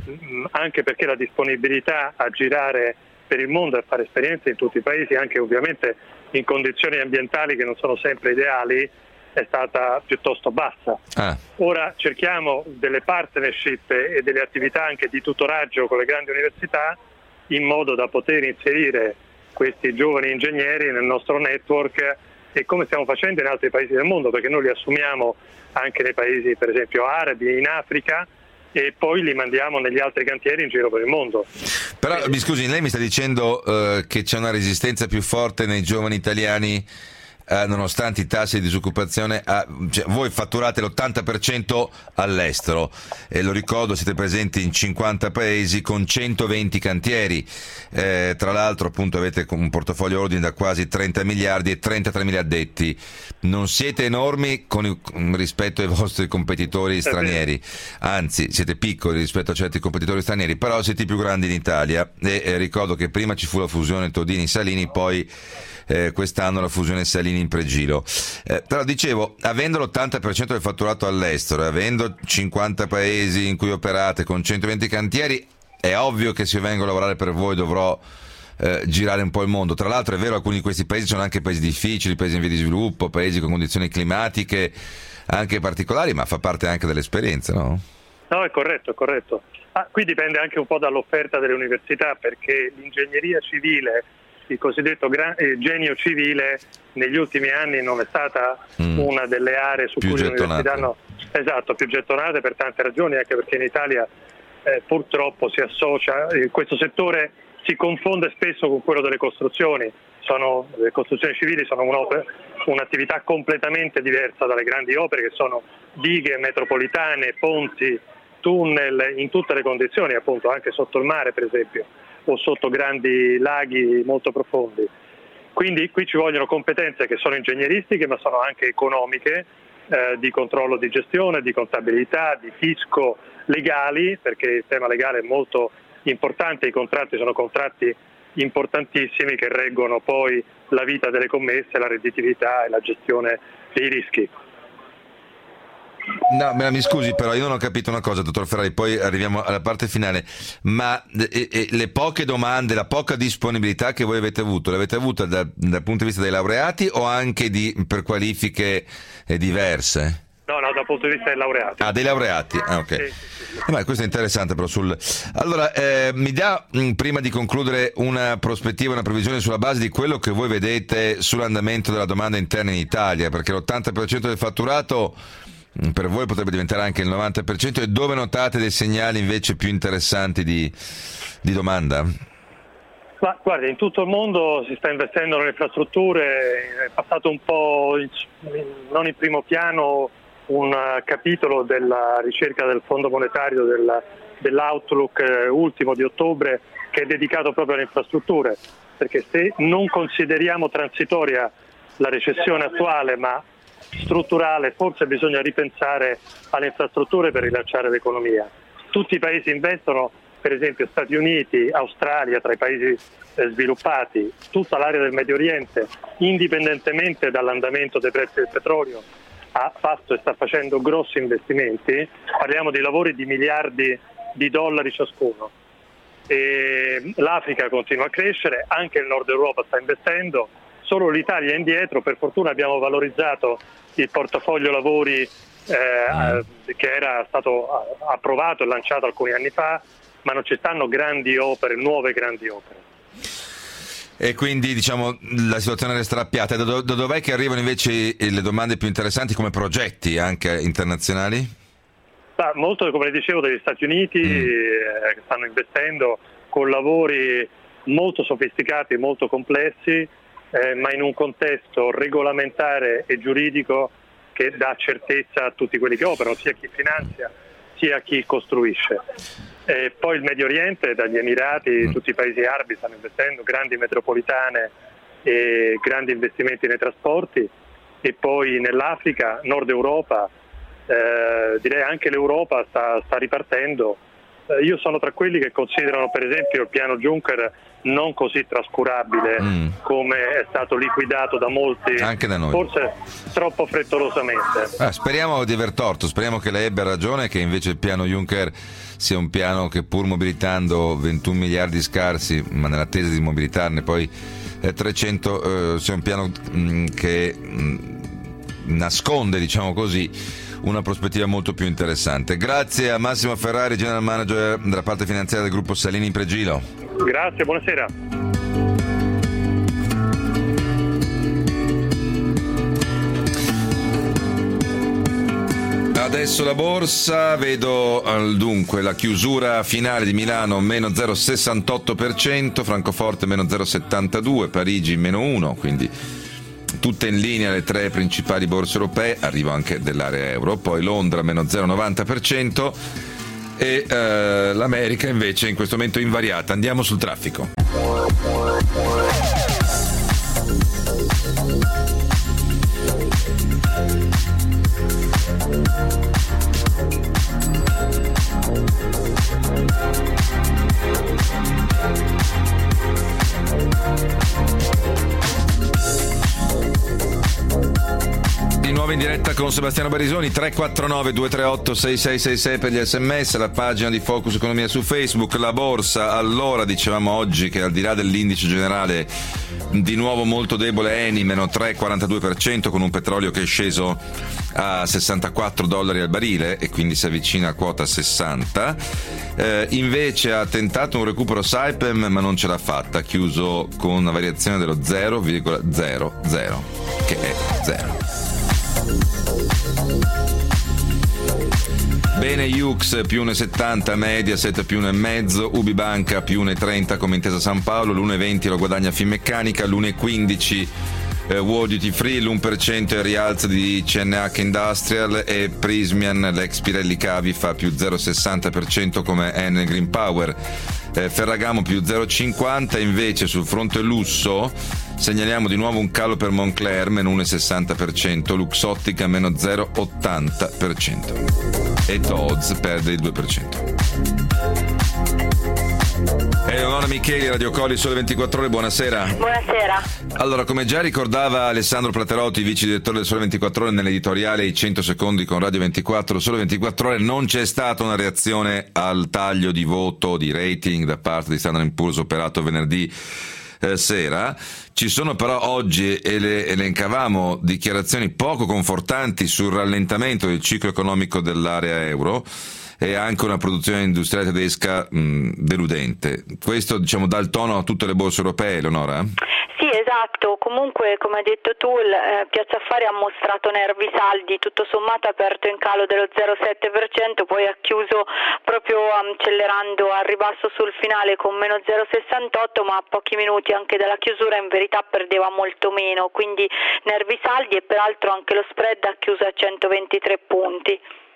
anche perché la disponibilità a girare per il mondo e a fare esperienze in tutti i paesi, anche ovviamente in condizioni ambientali che non sono sempre ideali, è stata piuttosto bassa. Ora cerchiamo delle partnership e delle attività anche di tutoraggio con le grandi università in modo da poter inserire questi giovani ingegneri nel nostro network, e come stiamo facendo in altri paesi del mondo, perché noi li assumiamo anche nei paesi per esempio arabi, in Africa, e poi li mandiamo negli altri cantieri in giro per il mondo. Però mi scusi, lei mi sta dicendo che c'è una resistenza più forte nei giovani italiani nonostante i tassi di disoccupazione, cioè voi fatturate l'80% all'estero e lo ricordo, siete presenti in 50 paesi con 120 cantieri, tra l'altro appunto avete un portafoglio ordine da quasi 30 miliardi e 33.000 addetti. Non siete enormi rispetto ai vostri competitori stranieri, anzi siete piccoli rispetto a certi competitori stranieri, però siete i più grandi in Italia e ricordo che prima ci fu la fusione Todini-Salini, poi quest'anno la fusione Salini in Pregilo. Però dicevo, avendo l'80% del fatturato all'estero e avendo 50 paesi in cui operate con 120 cantieri, è ovvio che se io vengo a lavorare per voi dovrò girare un po' il mondo. Tra l'altro è vero, alcuni di questi paesi sono anche paesi difficili, paesi in via di sviluppo, paesi con condizioni climatiche anche particolari, ma fa parte anche dell'esperienza, no? No, è corretto. Qui dipende anche un po' dall'offerta delle università, perché l'ingegneria civile, il cosiddetto genio civile, negli ultimi anni non è stata una delle aree su cui le università hanno più gettonate per tante ragioni, anche perché in Italia purtroppo si associa, questo settore si confonde spesso con quello delle costruzioni. Le costruzioni civili sono un'attività completamente diversa dalle grandi opere, che sono dighe metropolitane, ponti, tunnel in tutte le condizioni, appunto anche sotto il mare per esempio, o sotto grandi laghi molto profondi. Quindi qui ci vogliono competenze che sono ingegneristiche, ma sono anche economiche, di controllo di gestione, di contabilità, di fisco, legali, perché il tema legale è molto importante, i contratti sono contratti importantissimi che reggono poi la vita delle commesse, la redditività e la gestione dei rischi. No, mi scusi, però io non ho capito una cosa, dottor Ferrari, poi arriviamo alla parte finale, ma le poche domande, la poca disponibilità che voi avete avuto, l'avete avuta dal punto di vista dei laureati o anche per qualifiche diverse? No, dal punto di vista dei laureati. Dei laureati, ok. Sì. Ma questo è interessante però. Allora, mi dà, prima di concludere, una prospettiva, una previsione sulla base di quello che voi vedete sull'andamento della domanda interna in Italia, perché l'80% del fatturato per voi potrebbe diventare anche il 90%, e dove notate dei segnali invece più interessanti di domanda? Ma guarda, in tutto il mondo si sta investendo nelle infrastrutture, è passato un po' non in primo piano un capitolo della ricerca del Fondo Monetario dell'Outlook ultimo di ottobre, che è dedicato proprio alle infrastrutture, perché se non consideriamo transitoria la recessione attuale, ma strutturale, forse bisogna ripensare alle infrastrutture per rilanciare l'economia. Tutti i paesi investono, per esempio Stati Uniti, Australia, tra i paesi sviluppati, tutta l'area del Medio Oriente, indipendentemente dall'andamento dei prezzi del petrolio, ha fatto e sta facendo grossi investimenti, parliamo di lavori di miliardi di dollari ciascuno. E l'Africa continua a crescere, anche il Nord Europa sta investendo, solo l'Italia è indietro. Per fortuna abbiamo valorizzato il portafoglio lavori che era stato approvato e lanciato alcuni anni fa, ma non ci stanno grandi opere, nuove grandi opere. E quindi diciamo la situazione resterà piatta. Da dov'è che arrivano invece le domande più interessanti come progetti anche internazionali? Molto, come le dicevo, degli Stati Uniti che stanno investendo con lavori molto sofisticati, molto complessi, ma in un contesto regolamentare e giuridico che dà certezza a tutti quelli che operano, sia chi finanzia sia chi costruisce. Poi il Medio Oriente, dagli Emirati, tutti i paesi arabi stanno investendo, grandi metropolitane e grandi investimenti nei trasporti, e poi nell'Africa, Nord Europa, direi anche l'Europa sta ripartendo. Io sono tra quelli che considerano per esempio il piano Juncker non così trascurabile come è stato liquidato da molti, anche da noi, forse troppo frettolosamente. Speriamo di aver torto, speriamo che lei abbia ragione, che invece il piano Juncker sia un piano che, pur mobilitando 21 miliardi scarsi, ma nell'attesa di mobilitarne poi 300, sia un piano che nasconde, diciamo così, una prospettiva molto più interessante. Grazie a Massimo Ferrari, General Manager della parte finanziaria del gruppo Salini Impregilo. Grazie, buonasera. Adesso la borsa, vedo dunque la chiusura finale di Milano meno 0,68%, Francoforte meno 0,72%, Parigi meno 1%, quindi tutte in linea le tre principali borse europee, arriva anche dell'area euro, poi Londra meno 0,90% e l'America invece in questo momento invariata. Andiamo sul traffico. Di nuovo in diretta con Sebastiano Barisoni, 349 238 6666 per gli sms, la pagina di Focus Economia su Facebook. La borsa, allora, dicevamo oggi che al di là dell'indice generale di nuovo molto debole, Eni meno 3,42% con un petrolio che è sceso a $64 al barile e quindi si avvicina a quota 60. Invece ha tentato un recupero Saipem ma non ce l'ha fatta, chiuso con una variazione dello 0,00 che è 0. Bene Jux più 1,70, Mediaset più 1,5, Ubibanca più 1,30 come Intesa San Paolo, l'1,20 lo guadagna Finmeccanica, l'1,15 World Duty Free, l'1% è il rialzo di CNH Industrial e Prismian, l'ex Pirelli Cavi fa più 0,60% come Enel Green Power. Ferragamo più 0,50, invece sul fronte lusso segnaliamo di nuovo un calo per Moncler meno 1,60%, Luxottica meno 0,80% e Dodds perde il 2%. Eleonora Micheli, Radio Colli, Sole 24 Ore, buonasera. Buonasera. Allora, come già ricordava Alessandro Platerotti, vice direttore del Sole 24 Ore, nell'editoriale I 100 secondi con Radio 24, Sole 24 Ore, non c'è stata una reazione al taglio di voto, di rating da parte di Standard & Poor's operato venerdì sera. Ci sono però oggi, elencavamo, dichiarazioni poco confortanti sul rallentamento del ciclo economico dell'area euro e anche una produzione industriale tedesca deludente. Questo, diciamo, dà il tono a tutte le borse europee, Eleonora? Sì, esatto. Comunque, come hai detto tu, Piazza Affari ha mostrato nervi saldi, tutto sommato ha aperto in calo dello 0,7%, poi ha chiuso proprio accelerando al ribasso sul finale con meno 0,68, ma a pochi minuti anche dalla chiusura in verità perdeva molto meno, quindi nervi saldi, e peraltro anche lo spread ha chiuso a 123 punti.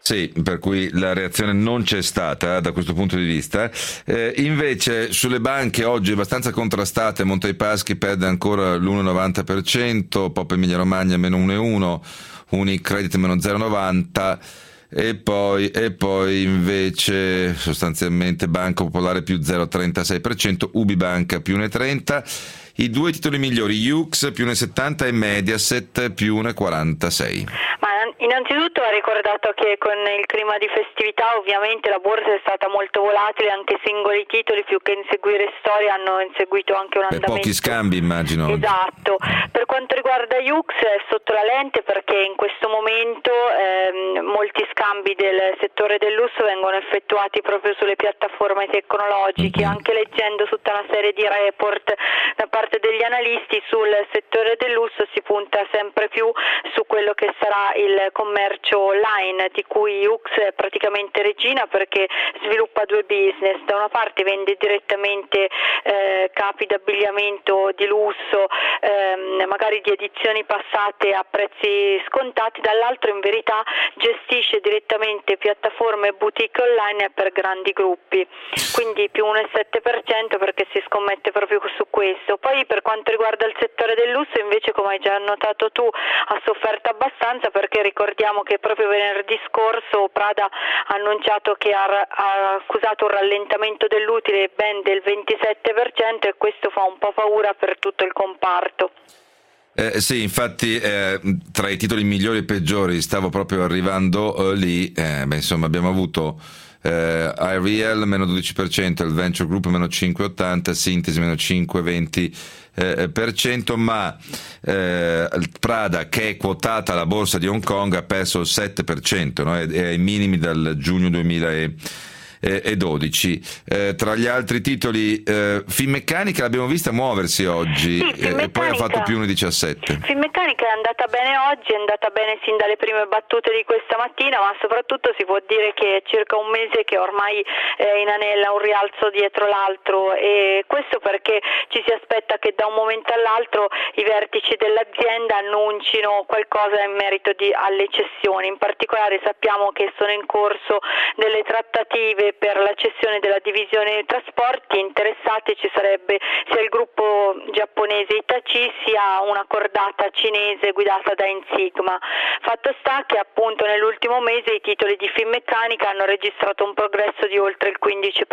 Sì, per cui la reazione non c'è stata da questo punto di vista. Invece sulle banche oggi abbastanza contrastate, Monte dei Paschi perde ancora l'1,90%, Pop Emilia Romagna meno 1,1%, Unicredit meno 0,90%, e poi invece sostanzialmente Banca Popolare più 0,36%, Ubibanca più 1,30%. I due titoli migliori, Jux più 1,70 e Mediaset più 1,46. Ma innanzitutto ha ricordato che con il clima di festività ovviamente la borsa è stata molto volatile, anche singoli titoli più che inseguire storie hanno inseguito anche un andamento. Pochi scambi immagino. Esatto. Per quanto riguarda Jux è sotto la lente perché in questo momento molti scambi del settore del lusso vengono effettuati proprio sulle piattaforme tecnologiche, anche leggendo tutta una serie di report da parte degli analisti sul settore del lusso si punta sempre più su quello che sarà il commercio online, di cui Jux è praticamente regina perché sviluppa due business. Da una parte vende direttamente capi d'abbigliamento di lusso, magari di edizioni passate a prezzi scontati, dall'altro in verità gestisce direttamente piattaforme boutique online per grandi gruppi, quindi più 1,7% perché si scommette proprio su questo. Poi per quanto riguarda il settore del lusso invece, come hai già notato tu, ha sofferto abbastanza perché ricordiamo che proprio venerdì scorso Prada ha annunciato che ha accusato un rallentamento dell'utile ben del 27% e questo fa un po' paura per tutto il comparto. Sì, infatti tra i titoli migliori e peggiori stavo proprio arrivando lì, insomma abbiamo avuto iReal meno 12%, il Venture Group meno 5,80%, Sintesi meno 5,20%, ma Prada, che è quotata alla borsa di Hong Kong, ha perso il 7%, no? È ai minimi dal giugno 2012. Tra gli altri titoli, Finmeccanica l'abbiamo vista muoversi oggi, sì, e poi ha fatto più 1,17. Finmeccanica è andata bene oggi, è andata bene sin dalle prime battute di questa mattina, ma soprattutto si può dire che è circa un mese che ormai inanella un rialzo dietro l'altro, e questo perché ci si aspetta che da un momento all'altro i vertici dell'azienda annuncino qualcosa in merito alle cessioni. In particolare sappiamo che sono in corso delle trattative per la cessione della divisione trasporti. Interessati ci sarebbe sia il gruppo giapponese Hitachi sia una cordata cinese guidata da Insigma. Fatto sta che appunto nell'ultimo mese i titoli di Finmeccanica hanno registrato un progresso di oltre il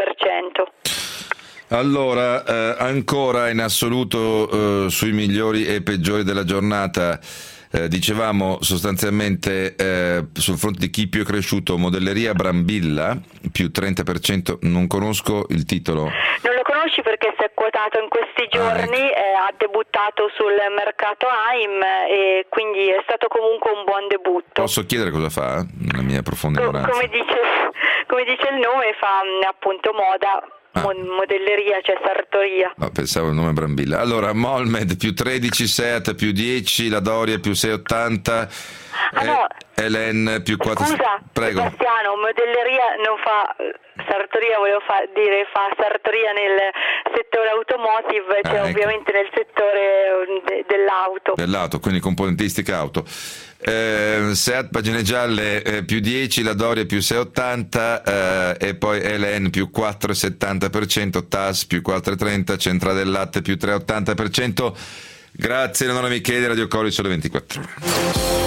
15%. Allora, ancora in assoluto sui migliori e peggiori della giornata, dicevamo sostanzialmente sul fronte di chi più è cresciuto, Modelleria Brambilla più 30%, non conosco il titolo. Non lo conosci perché si è quotato in questi giorni, ecco. Ha debuttato sul mercato AIM e quindi è stato comunque un buon debutto. Posso chiedere cosa fa? La mia profonda ignoranza. Come dice il nome, fa appunto moda. Modelleria, cioè sartoria. No, pensavo il nome Brambilla. Allora, Molmed più 13, Seat più 10, la Doria più 6,80, no. Elen più 4. Scusa, prego. Sebastiano, modelleria non fa sartoria, volevo dire fa sartoria nel settore automotive, cioè ecco. Ovviamente nel settore dell'auto, quindi componentistica auto. Seat pagine gialle più 10, la Doria più 6,80 e poi Elen più 4,70%, TAS più 4,30%, Centrale del Latte più 3,80%. Grazie Eleonora Micheli, Radio Cori, Sole 24 Ore.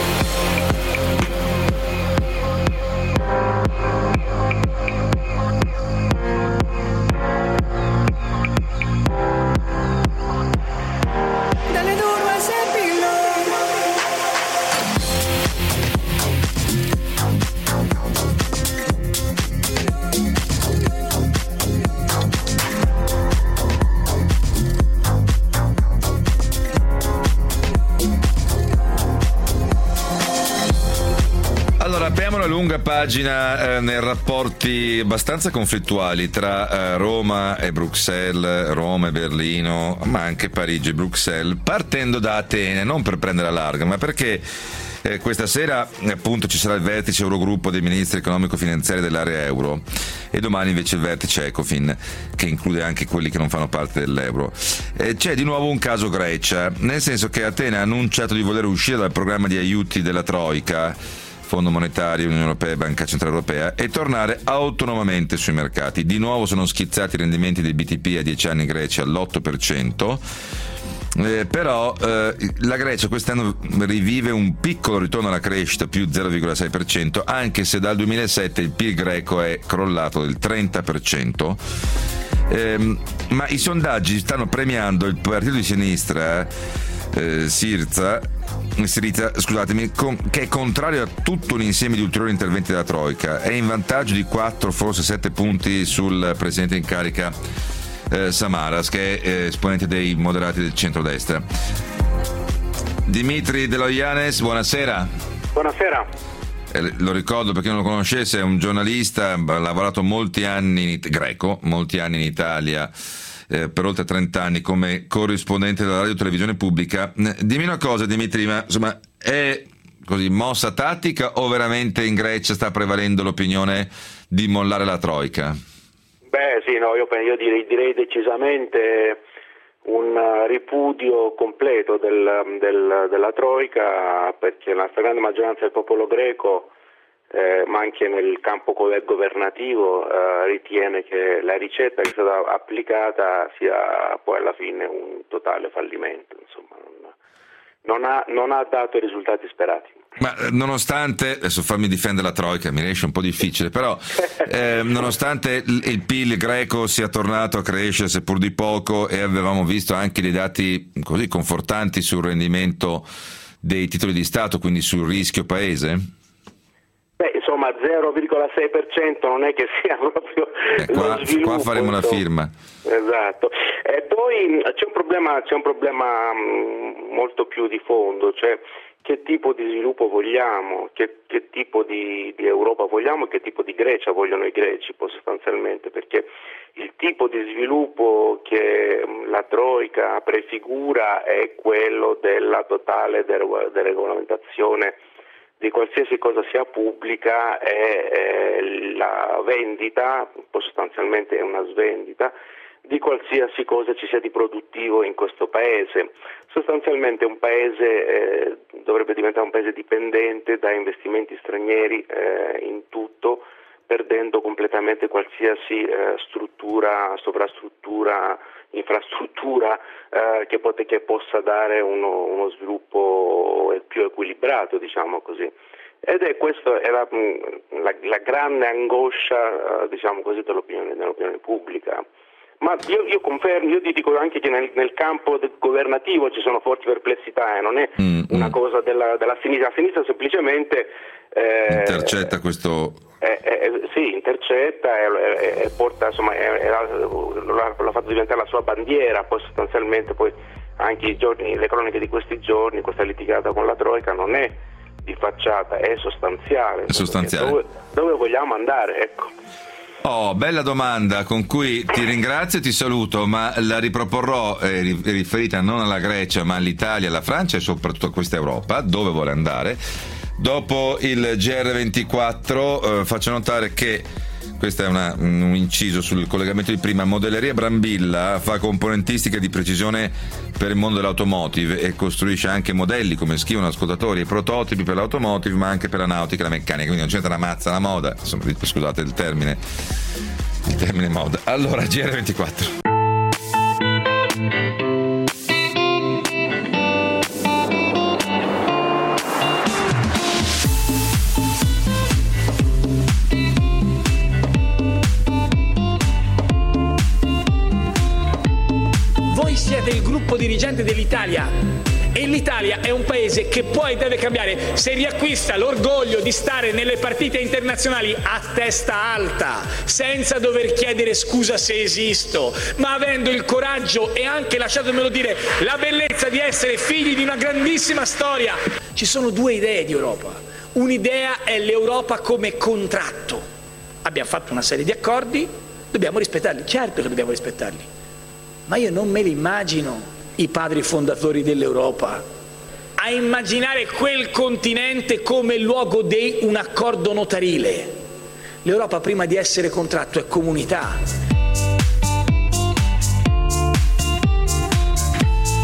Lunga pagina nei rapporti abbastanza conflittuali tra Roma e Bruxelles, Roma e Berlino, ma anche Parigi e Bruxelles, partendo da Atene, non per prendere la larga, ma perché questa sera appunto ci sarà il vertice Eurogruppo dei ministri economico-finanziari dell'area euro e domani invece il vertice Ecofin, che include anche quelli che non fanno parte dell'euro. C'è di nuovo un caso Grecia, nel senso che Atene ha annunciato di voler uscire dal programma di aiuti della Troika, Fondo Monetario, Unione Europea e Banca Centrale Europea, e tornare autonomamente sui mercati. Di nuovo sono schizzati i rendimenti dei BTP a 10 anni in Grecia all'8%, però la Grecia quest'anno rivive un piccolo ritorno alla crescita, più 0,6%, anche se dal 2007 il PIL greco è crollato del 30%. Ma i sondaggi stanno premiando il partito di sinistra Syriza, scusatemi, che è contrario a tutto un insieme di ulteriori interventi della Troica. È in vantaggio di 4, forse 7 punti sul presidente in carica Samaras, che è esponente dei moderati del centrodestra. Dimitri Deloyanes, buonasera. Buonasera. Lo ricordo per chi non lo conoscesse, è un giornalista, ha lavorato molti anni in Italia, per oltre 30 anni come corrispondente della radio e televisione pubblica. Dimmi una cosa, Dimitri, ma insomma è così mossa tattica o veramente in Grecia sta prevalendo l'opinione di mollare la Troica? Beh sì, no, io direi decisamente un ripudio completo della Troica, perché la stragrande maggioranza del popolo greco, ma anche nel campo governativo, ritiene che la ricetta che è stata applicata sia poi alla fine un totale fallimento, insomma non ha dato i risultati sperati. Ma nonostante, adesso fammi difendere la Troica, mi riesce un po' difficile, però nonostante il PIL greco sia tornato a crescere seppur di poco, e avevamo visto anche dei dati così confortanti sul rendimento dei titoli di Stato, quindi sul rischio paese? Beh, insomma 0,6% non è che sia proprio lo sviluppo. Qua faremo una firma. Esatto. E poi c'è un problema molto più di fondo, cioè che tipo di sviluppo vogliamo, che tipo di Europa vogliamo e che tipo di Grecia vogliono i greci sostanzialmente, perché il tipo di sviluppo che la Troica prefigura è quello della totale deregolamentazione di qualsiasi cosa sia pubblica, è la vendita, sostanzialmente è una svendita, di qualsiasi cosa ci sia di produttivo in questo paese. Sostanzialmente un paese dovrebbe diventare un paese dipendente da investimenti stranieri in tutto, perdendo completamente qualsiasi struttura, sovrastruttura, infrastruttura che possa dare uno sviluppo più equilibrato, diciamo così. Ed è questa era la grande angoscia, diciamo così, dell'opinione pubblica. Ma io confermo, io ti dico anche che nel campo governativo ci sono forti perplessità, non è una cosa della sinistra. La sinistra semplicemente intercetta questo. Sì, intercetta e porta, insomma, l'ha fatto diventare la sua bandiera. Poi sostanzialmente poi anche le croniche di questi giorni, questa litigata con la Troica non è di facciata, è sostanziale. È sostanziale. Dove vogliamo andare, ecco. Oh, bella domanda con cui ti ringrazio e ti saluto, ma la riproporrò riferita non alla Grecia ma all'Italia, alla Francia e soprattutto a questa Europa, dove vuole andare. Dopo il GR24 faccio notare che, questo è un inciso sul collegamento di prima, Modelleria Brambilla fa componentistica di precisione per il mondo dell'automotive e costruisce anche modelli, come scrivono ascoltatori, e prototipi per l'automotive, ma anche per la nautica e la meccanica, quindi non c'entra la mazza, la moda, insomma, scusate il termine moda. Allora, GR24. Siete il gruppo dirigente dell'Italia e l'Italia è un paese che può e deve cambiare se riacquista l'orgoglio di stare nelle partite internazionali a testa alta, senza dover chiedere scusa se esisto, ma avendo il coraggio e anche, lasciatemelo dire, la bellezza di essere figli di una grandissima storia. Ci sono due idee di Europa. Un'idea è l'Europa come contratto. Abbiamo fatto una serie di accordi, dobbiamo rispettarli, certo che dobbiamo rispettarli. Ma io non me li immagino, i padri fondatori dell'Europa, a immaginare quel continente come luogo di un accordo notarile. L'Europa, prima di essere contratto, è comunità.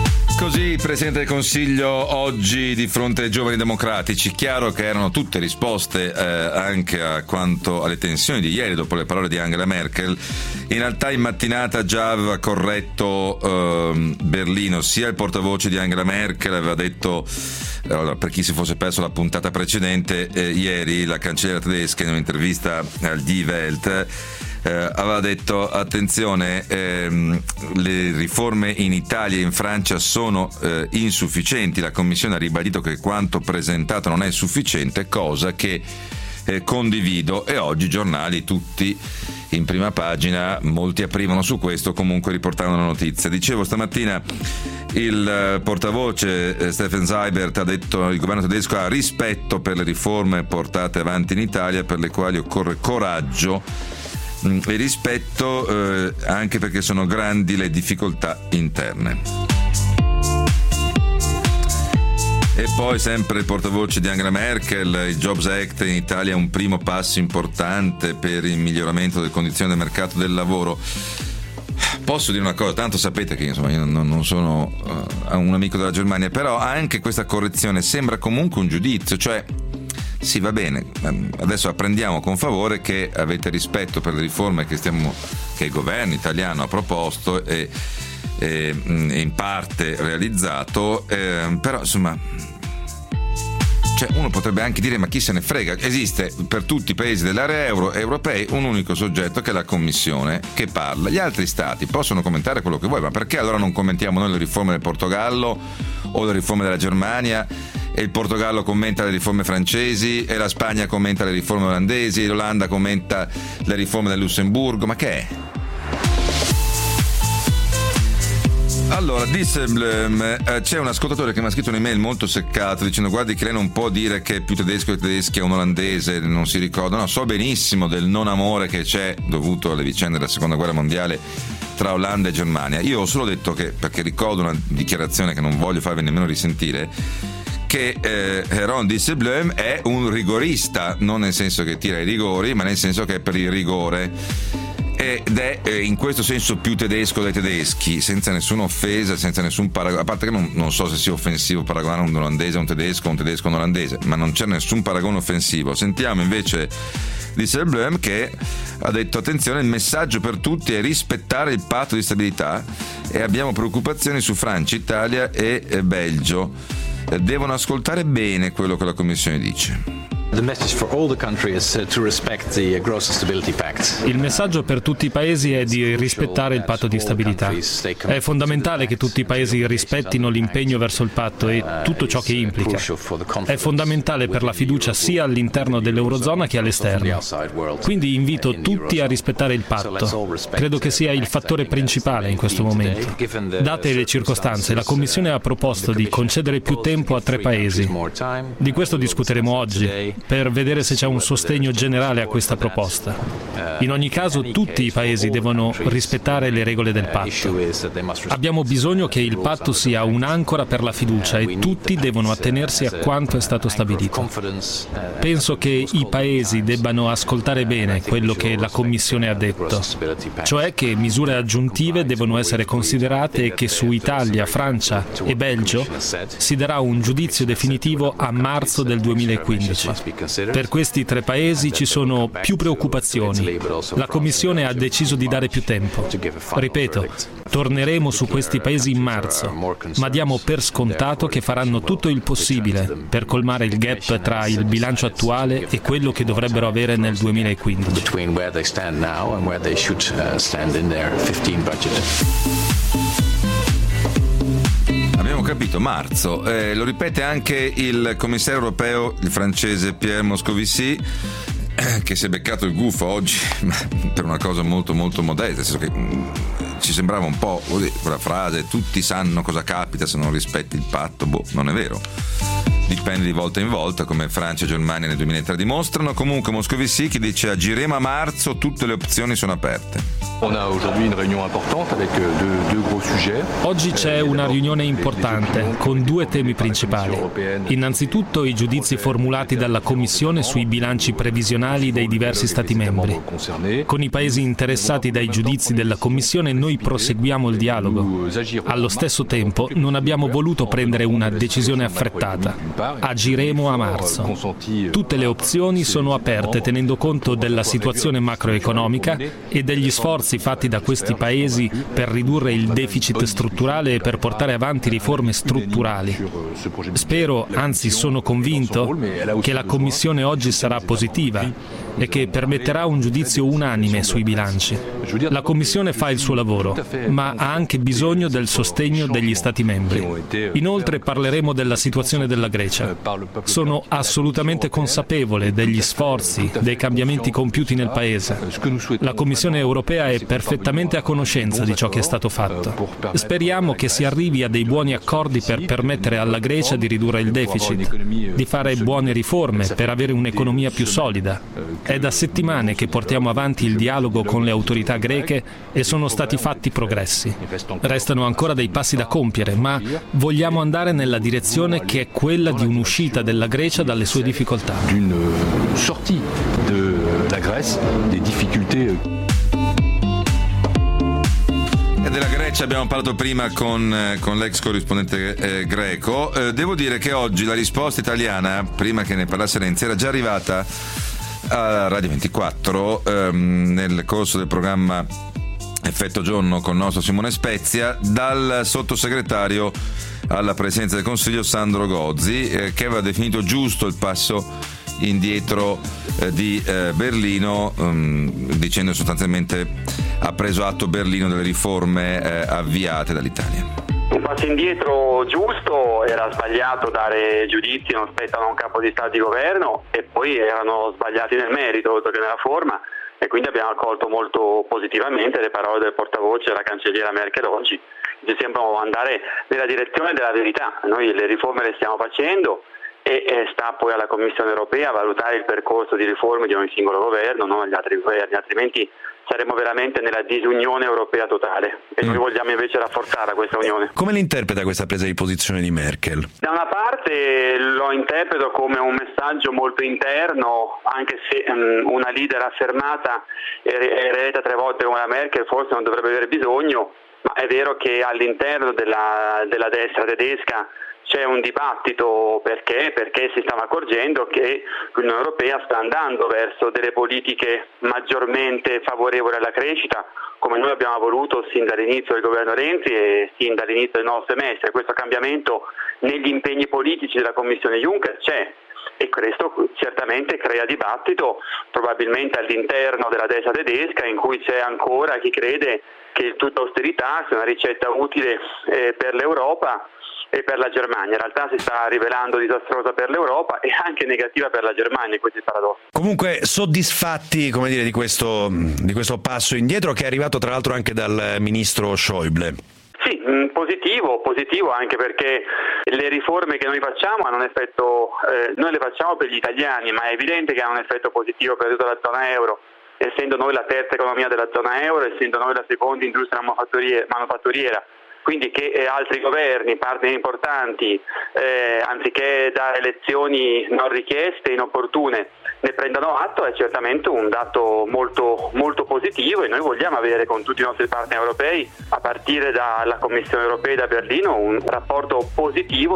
Così il Presidente del Consiglio oggi di fronte ai giovani democratici. Chiaro che erano tutte risposte anche a quanto alle tensioni di ieri dopo le parole di Angela Merkel. In realtà in mattinata già aveva corretto Berlino, sia il portavoce di Angela Merkel aveva detto, allora, per chi si fosse perso la puntata precedente, ieri la cancelliera tedesca in un'intervista al Die Welt aveva detto attenzione, le riforme in Italia e in Francia sono insufficienti, la Commissione ha ribadito che quanto presentato non è sufficiente, cosa che condivido, e oggi i giornali tutti in prima pagina, molti aprivano su questo, comunque riportavano la notizia. Dicevo, stamattina il portavoce Steffen Seibert ha detto il governo tedesco ha rispetto per le riforme portate avanti in Italia, per le quali occorre coraggio e rispetto anche perché sono grandi le difficoltà interne. E poi sempre il portavoce di Angela Merkel, il Jobs Act in Italia è un primo passo importante per il miglioramento delle condizioni del mercato del lavoro. Posso dire una cosa, tanto sapete che insomma io non sono un amico della Germania, però anche questa correzione sembra comunque un giudizio, cioè sì, va bene, adesso apprendiamo con favore che avete rispetto per le riforme che il governo italiano ha proposto e in parte realizzato, però insomma, cioè uno potrebbe anche dire ma chi se ne frega, esiste per tutti i paesi dell'area euro europei un unico soggetto che è la Commissione che parla, gli altri stati possono commentare quello che vuoi, ma perché allora non commentiamo noi le riforme del Portogallo o le riforme della Germania, e il Portogallo commenta le riforme francesi e la Spagna commenta le riforme olandesi e l'Olanda commenta le riforme del Lussemburgo, ma che è? Allora, Dieselblum, c'è un ascoltatore che mi ha scritto un'email molto seccato dicendo guardi che lei non può dire che è più tedesco dei tedeschi, è un olandese, non si ricorda. No, so benissimo del non amore che c'è dovuto alle vicende della seconda guerra mondiale tra Olanda e Germania. Io ho solo detto che, perché ricordo una dichiarazione che non voglio farvi nemmeno risentire, che Ron Dieselblum è un rigorista, non nel senso che tira i rigori, ma nel senso che è per il rigore. Ed è in questo senso più tedesco dai tedeschi, senza nessuna offesa, senza nessun paragone, a parte che non so se sia offensivo paragonare un olandese a un tedesco a un olandese, ma non c'è nessun paragone offensivo. Sentiamo invece Dieselblum che ha detto attenzione, il messaggio per tutti è rispettare il patto di stabilità e abbiamo preoccupazioni su Francia, Italia e Belgio, devono ascoltare bene quello che la Commissione dice. The message for all the countries is to respect the Growth and Stability Pact. Il messaggio per tutti i paesi è di rispettare il patto di stabilità. È fondamentale che tutti i paesi rispettino l'impegno verso il patto e tutto ciò che implica. È fondamentale per la fiducia sia all'interno dell'Eurozona che all'esterno. Quindi invito tutti a rispettare il patto. Credo che sia il fattore principale in questo momento. Date le circostanze, la Commissione ha proposto di concedere più tempo a 3 paesi. Di questo discuteremo oggi, per vedere se c'è un sostegno generale a questa proposta. In ogni caso tutti i paesi devono rispettare le regole del patto. Abbiamo bisogno che il patto sia un'ancora per la fiducia e tutti devono attenersi a quanto è stato stabilito. Penso che i paesi debbano ascoltare bene quello che la Commissione ha detto, cioè che misure aggiuntive devono essere considerate e che su Italia, Francia e Belgio si darà un giudizio definitivo a marzo del 2015. Per questi 3 paesi ci sono più preoccupazioni. La Commissione ha deciso di dare più tempo. Ripeto, torneremo su questi paesi in marzo, ma diamo per scontato che faranno tutto il possibile per colmare il gap tra il bilancio attuale e quello che dovrebbero avere nel 2015. Abbiamo capito, marzo. Lo ripete anche il commissario europeo, il francese Pierre Moscovici, che si è beccato il gufo oggi per una cosa molto molto modesta, nel senso che ci sembrava un po' così quella frase, tutti sanno cosa capita se non rispetti il patto, non è vero. dipende di volta in volta, come Francia e Germania nel 2003 dimostrano. Comunque Moscovici che dice agiremo a marzo, tutte le opzioni sono aperte. Oggi c'è una riunione importante con 2 temi principali. Innanzitutto i giudizi formulati dalla Commissione sui bilanci previsionali dei diversi Stati membri. Con i paesi interessati dai giudizi della Commissione noi proseguiamo il dialogo. Allo stesso tempo non abbiamo voluto prendere una decisione affrettata. Agiremo a marzo. Tutte le opzioni sono aperte tenendo conto della situazione macroeconomica e degli sforzi fatti da questi paesi per ridurre il deficit strutturale e per portare avanti riforme strutturali. Spero, anzi sono convinto, che la Commissione oggi sarà positiva e che permetterà un giudizio unanime sui bilanci. La Commissione fa il suo lavoro, ma ha anche bisogno del sostegno degli Stati membri. Inoltre parleremo della situazione della Grecia. Sono assolutamente consapevole degli sforzi, dei cambiamenti compiuti nel Paese. La Commissione europea è perfettamente a conoscenza di ciò che è stato fatto. Speriamo che si arrivi a dei buoni accordi per permettere alla Grecia di ridurre il deficit, di fare buone riforme per avere un'economia più solida. È da settimane che portiamo avanti il dialogo con le autorità greche e sono stati fatti progressi. Restano ancora dei passi da compiere, ma vogliamo andare nella direzione che è quella di un'uscita della Grecia dalle sue difficoltà. E della Grecia abbiamo parlato prima con l'ex corrispondente greco. Devo dire che oggi la risposta italiana, prima che ne parlasse Renzi, era già arrivata a Radio 24 nel corso del programma Effetto Giorno con il nostro Simone Spezia, dal sottosegretario alla Presidenza del Consiglio Sandro Gozzi, che aveva definito giusto il passo indietro di Berlino, dicendo sostanzialmente ha preso atto Berlino delle riforme avviate dall'Italia. Un passo indietro giusto, era sbagliato dare giudizi, non spettano a un capo di Stato di governo, e poi erano sbagliati nel merito oltre che nella forma, e quindi abbiamo accolto molto positivamente le parole del portavoce della cancelliera Merkel oggi. Ci sembrano andare nella direzione della verità. Noi le riforme le stiamo facendo e sta poi alla Commissione europea a valutare il percorso di riforme di ogni singolo governo, non gli altri governi, altrimenti saremo veramente nella disunione europea totale, e noi vogliamo invece rafforzare questa unione. Come l'interpreta questa presa di posizione di Merkel? Da una parte lo interpreto come un messaggio molto interno, anche se una leader affermata e eletta 3 volte come la Merkel forse non dovrebbe avere bisogno, ma è vero che all'interno della destra tedesca c'è un dibattito perché si stanno accorgendo che l'Unione Europea sta andando verso delle politiche maggiormente favorevoli alla crescita, come noi abbiamo voluto sin dall'inizio del governo Renzi e sin dall'inizio del nuovo semestre. Questo cambiamento negli impegni politici della Commissione Juncker c'è, e questo certamente crea dibattito probabilmente all'interno della destra tedesca, in cui c'è ancora chi crede che il tutto austerità sia una ricetta utile per l'Europa e per la Germania. In realtà si sta rivelando disastrosa per l'Europa e anche negativa per la Germania, questo è il paradosso. Comunque soddisfatti, come dire, di questo passo indietro, che è arrivato tra l'altro anche dal ministro Schäuble. Sì, positivo anche perché le riforme che noi facciamo hanno un effetto, noi le facciamo per gli italiani, ma è evidente che hanno un effetto positivo per tutta la zona euro, essendo noi la terza economia della zona euro, essendo noi la seconda industria manufatturiera. Quindi che altri governi, partner importanti, anziché dare lezioni non richieste, inopportune, ne prendano atto, è certamente un dato molto, molto positivo, e noi vogliamo avere con tutti i nostri partner europei, a partire dalla Commissione europea da Berlino, un rapporto positivo.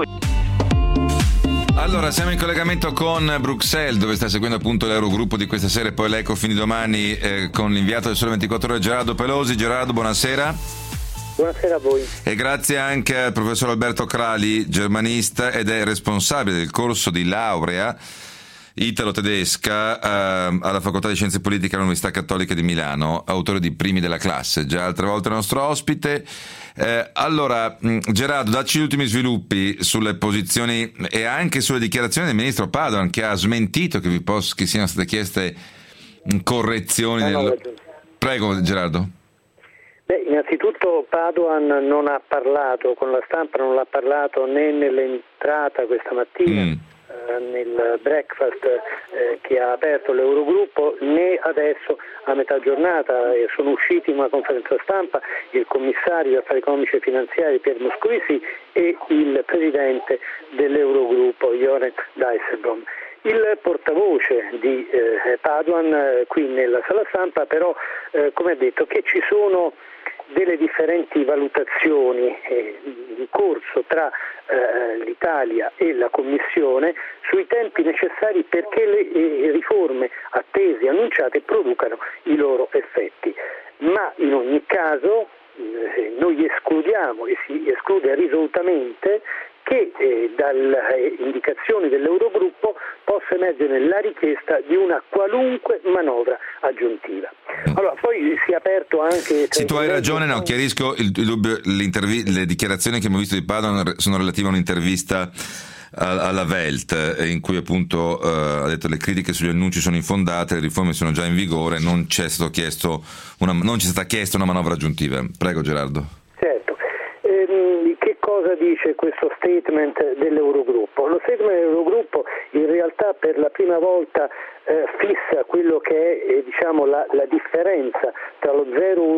Allora, siamo in collegamento con Bruxelles, dove sta seguendo appunto l'Eurogruppo di questa sera e poi l'Ecofin di domani, con l'inviato del Sole 24 Ore Gerardo Pelosi. Gerardo, buonasera. Buonasera a voi. E grazie anche al professor Alberto Crali, germanista ed è responsabile del corso di laurea italo-tedesca alla Facoltà di Scienze Politiche all'Università Cattolica di Milano, autore di Primi della classe, già altre volte il nostro ospite. Allora, Gerardo, dacci gli ultimi sviluppi sulle posizioni e anche sulle dichiarazioni del ministro Padoan, che ha smentito che siano state chieste correzioni. Prego, Gerardo. Innanzitutto Padoan non ha parlato con la stampa, non l'ha parlato né nell'entrata questa mattina nel breakfast che ha aperto l'Eurogruppo, né adesso a metà giornata. Sono usciti in una conferenza stampa il commissario agli affari economici e finanziari Pierre Moscovici e il presidente dell'Eurogruppo Joren Dijsselbloem. Il portavoce di Padoan qui nella sala stampa però come ha detto che ci sono delle differenti valutazioni in corso tra l'Italia e la Commissione sui tempi necessari perché le riforme attese e annunciate producano i loro effetti. Ma in ogni caso noi escludiamo e si esclude risolutamente che dalle indicazioni dell'Eurogruppo possa emergere la richiesta di una qualunque manovra aggiuntiva. Allora, poi si è aperto anche... Sì, tu hai ragione, no, chiarisco il dubbio, le dichiarazioni che abbiamo visto di Padoan sono relative a un'intervista alla Welt, in cui appunto ha detto le critiche sugli annunci sono infondate, le riforme sono già in vigore, non ci è stata chiesta una manovra aggiuntiva. Prego Gerardo. Certo. Che cosa dice questo statement dell'Eurogruppo? Lo statement dell'Eurogruppo in realtà per la prima volta fissa quello che è diciamo la differenza tra lo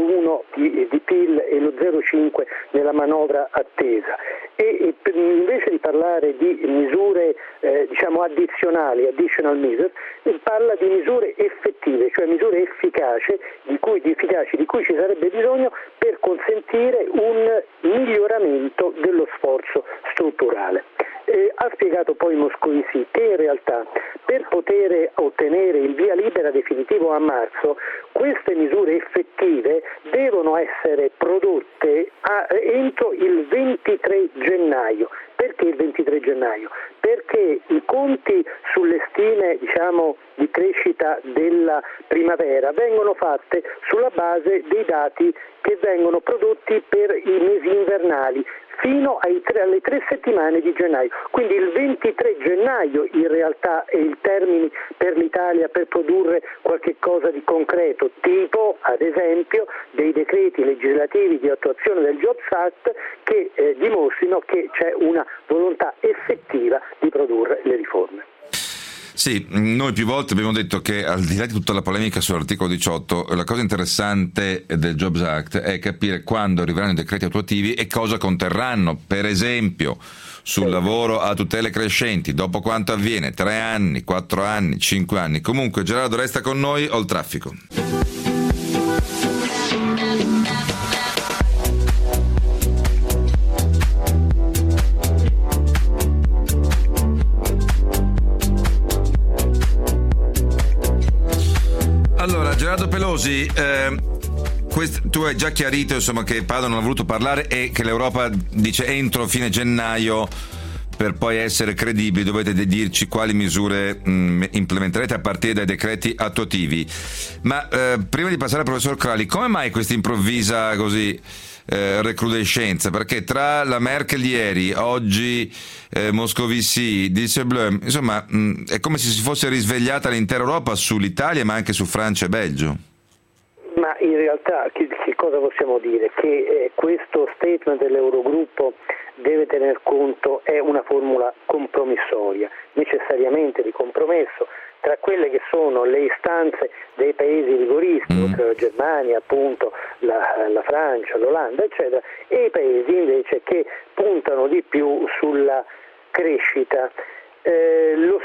0,1 di PIL e lo 0,5 nella manovra attesa e invece di parlare di misure diciamo addizionali, additional measures, parla di misure effettive, cioè misure efficaci di cui ci sarebbe bisogno per consentire un miglioramento dello sforzo strutturale. Ha spiegato poi Moscovici che in realtà per poter ottenere il via libera definitivo a marzo queste misure effettive devono essere prodotte entro il 23 gennaio. Perché il 23 gennaio? Perché i conti sulle stime diciamo di crescita della primavera vengono fatte sulla base dei dati che vengono prodotti per i mesi invernali fino alle 3 settimane di gennaio. Quindi il 23 gennaio in realtà è il termine per l'Italia per produrre qualche cosa di concreto, tipo ad esempio dei decreti legislativi di attuazione del Jobs Act che dimostrino che c'è una volontà effettiva di produrre le riforme. Sì, noi più volte abbiamo detto che al di là di tutta la polemica sull'articolo 18, la cosa interessante del Jobs Act è capire quando arriveranno i decreti attuativi e cosa conterranno. Per esempio, sul lavoro a tutele crescenti, dopo quanto avviene? 3 anni, 4 anni, 5 anni. Comunque Gerardo resta con noi, ho il traffico. Allora, Gerardo Pelosi, tu hai già chiarito insomma che Padoan non ha voluto parlare e che l'Europa dice entro fine gennaio per poi essere credibili dovete dirci quali misure implementerete a partire dai decreti attuativi. Ma prima di passare al professor Crowley, come mai questa improvvisa così recrudescenza? Perché tra la Merkel ieri, oggi Moscovici, Dijsselbloem, insomma è come se si fosse risvegliata l'intera Europa sull'Italia ma anche su Francia e Belgio. Ma in realtà che cosa possiamo dire? Che questo statement dell'Eurogruppo deve tener conto, è una formula compromissoria, necessariamente di compromesso tra quelle che sono le istanze dei paesi rigoristi, oltre la Germania, appunto, la Francia, l'Olanda, eccetera, e i paesi invece che puntano di più sulla crescita. Lo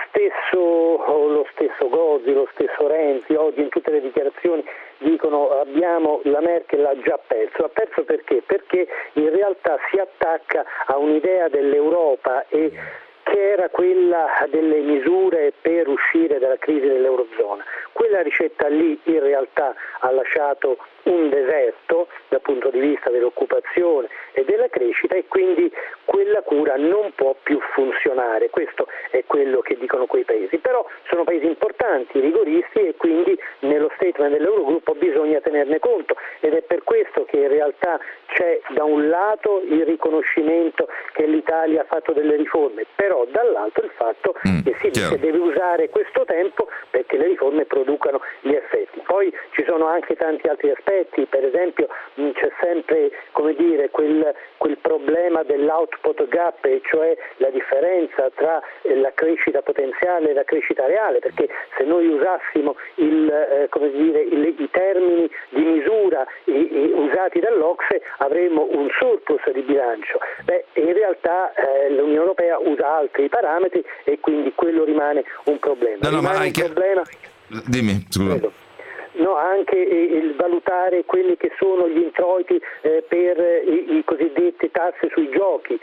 stesso Gozzi, lo stesso Renzi, oggi in tutte le dichiarazioni dicono la Merkel ha già perso. Ha perso perché? Perché in realtà si attacca a un'idea dell'Europa e che era quella delle misure per uscire dalla crisi dell'Eurozona. Quella ricetta lì in realtà ha lasciato un deserto dal punto di vista dell'occupazione e della crescita e quindi quella cura non può più funzionare. Questo è quello che dicono quei paesi. Però sono paesi importanti, rigoristi e quindi nello statement dell'Eurogruppo bisogna tenerne conto ed è per questo che in realtà c'è da un lato il riconoscimento che l'Italia ha fatto delle riforme, però dall'altro il fatto che si dice che deve usare questo tempo perché le riforme producano gli effetti. Poi ci sono anche tanti altri aspetti. effetti, per esempio c'è sempre, come dire, quel problema dell'output gap, cioè la differenza tra la crescita potenziale e la crescita reale, perché se noi usassimo i termini di misura usati dall'OCSE avremmo un surplus di bilancio. In realtà l'Unione Europea usa altri parametri e quindi quello rimane un problema. Dimmi, scusa. Prego. No, anche il valutare quelli che sono gli introiti per i cosiddetti tasse sui giochi.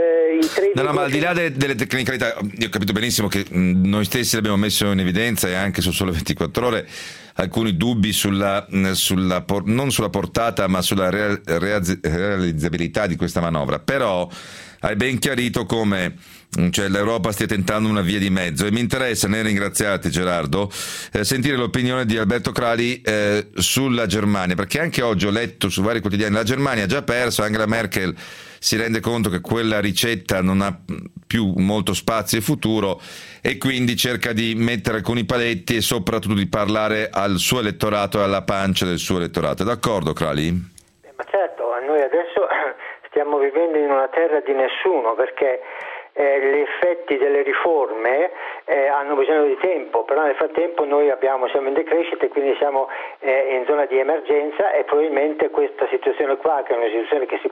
Ma al di là delle tecnicalità, io ho capito benissimo che noi stessi l'abbiamo messo in evidenza, e anche su Sole 24 Ore, alcuni dubbi non sulla portata ma sulla realizzabilità di questa manovra, però hai ben chiarito come l'Europa stia tentando una via di mezzo, e mi interessa, nel ringraziarti Gerardo, sentire l'opinione di Alberto Crali sulla Germania, perché anche oggi ho letto su vari quotidiani la Germania ha già perso, Angela Merkel si rende conto che quella ricetta non ha più molto spazio e futuro, e quindi cerca di mettere alcuni paletti e soprattutto di parlare al suo elettorato e alla pancia del suo elettorato. È d'accordo, Crali? Ma certo, noi adesso stiamo vivendo in una terra di nessuno, perché gli effetti delle riforme hanno bisogno di tempo, però nel frattempo noi siamo in decrescita e quindi siamo in zona di emergenza, e probabilmente questa situazione qua, che è una situazione che si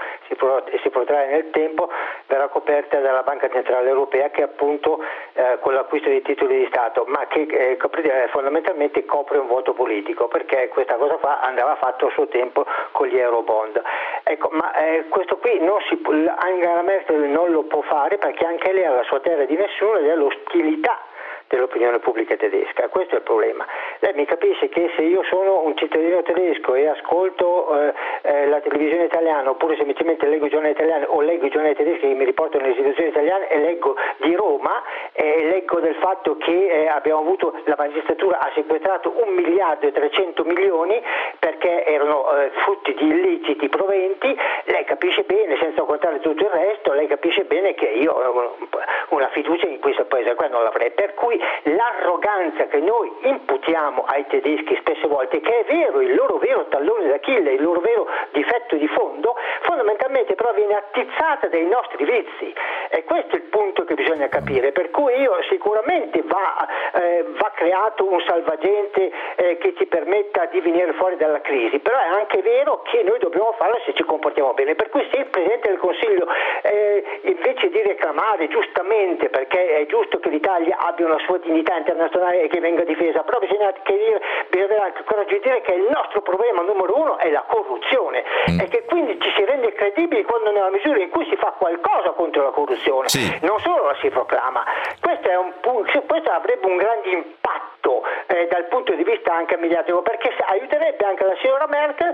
protrae nel tempo, verrà coperta dalla Banca Centrale Europea, che appunto con l'acquisto di titoli di Stato, ma che fondamentalmente copre un vuoto politico, perché questa cosa qua andava fatto a suo tempo con gli Eurobond. Ecco, ma questo qui Angela Merkel non lo può fare, perché anche lei ha la sua terra di nessuno ed è l'ostilità dell'opinione pubblica tedesca. Questo è il problema. Lei mi capisce che se io sono un cittadino tedesco e ascolto la televisione italiana, oppure semplicemente leggo i giornali italiani o leggo i giornali tedeschi che mi riportano le istituzioni italiane, e leggo di Roma e leggo del fatto che abbiamo avuto, la magistratura ha sequestrato 1.300 milioni perché erano frutti di illeciti proventi, lei capisce bene, senza contare tutto il resto, lei capisce bene che io una fiducia in questo paese qua non l'avrei, per cui l'arroganza che noi imputiamo ai tedeschi spesse volte, che è vero, il loro vero tallone d'Achille, il loro vero difetto di fondo, fondamentalmente però viene attizzata dai nostri vizi, e questo è il punto che bisogna capire, per cui sicuramente va creato un salvagente che ci permetta di venire fuori dalla crisi, però è anche vero che noi dobbiamo farlo se ci comportiamo bene, per cui se il Presidente del Consiglio invece di reclamare giustamente, perché è giusto che l'Italia abbia una sua dignità internazionale e che venga difesa, però bisogna avere anche il coraggio di dire che il nostro problema numero uno è la corruzione, e che quindi ci si rende credibili quando nella misura in cui si fa qualcosa contro la corruzione, non solo la si proclama. Questo avrebbe un grande impatto dal punto di vista anche mediatico, perché aiuterebbe anche la signora Merkel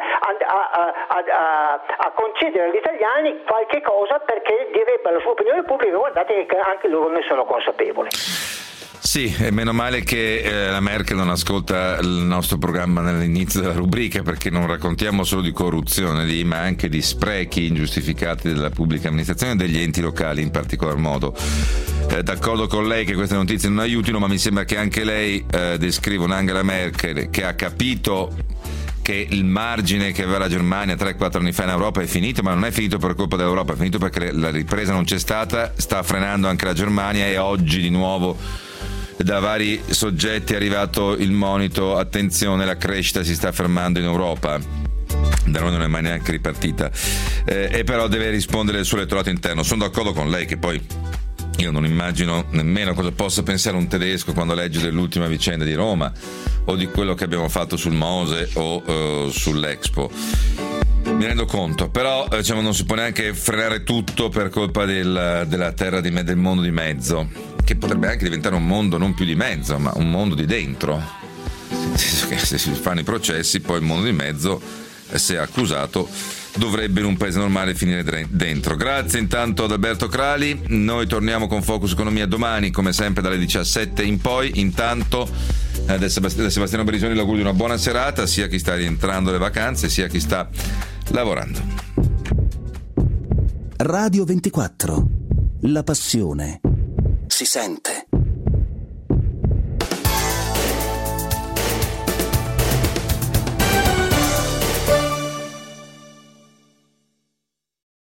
a concedere agli italiani qualche cosa, perché direbbe alla sua opinione pubblica: guardate che anche loro ne sono consapevoli. Sì, e meno male che la Merkel non ascolta il nostro programma nell'inizio della rubrica, perché non raccontiamo solo di corruzione lì, ma anche di sprechi ingiustificati della pubblica amministrazione e degli enti locali in particolar modo. D'accordo con lei che queste notizie non aiutino, ma mi sembra che anche lei descriva un'Angela Merkel che ha capito che il margine che aveva la Germania 3-4 anni fa in Europa è finito, ma non è finito per colpa dell'Europa, è finito perché la ripresa non c'è stata, sta frenando anche la Germania, e oggi di nuovo da vari soggetti è arrivato il monito: attenzione, la crescita si sta fermando in Europa. Da noi non è mai neanche ripartita, e però deve rispondere al suo elettorato interno. Sono d'accordo con lei che poi io non immagino nemmeno cosa possa pensare un tedesco quando legge dell'ultima vicenda di Roma o di quello che abbiamo fatto sul Mose o sull'Expo. Mi rendo conto, però non si può neanche frenare tutto per colpa della terra del mondo di mezzo, che potrebbe anche diventare un mondo non più di mezzo, ma un mondo di dentro. Nel senso che se si fanno i processi, poi il mondo di mezzo, se accusato, dovrebbe in un paese normale finire dentro. Grazie intanto ad Alberto Crali. Noi torniamo con Focus Economia domani, come sempre dalle 17 in poi. Intanto da Sebastiano Berisoni l'augurio di una buona serata, sia a chi sta rientrando dalle vacanze sia a chi sta lavorando. Radio 24, la passione si sente.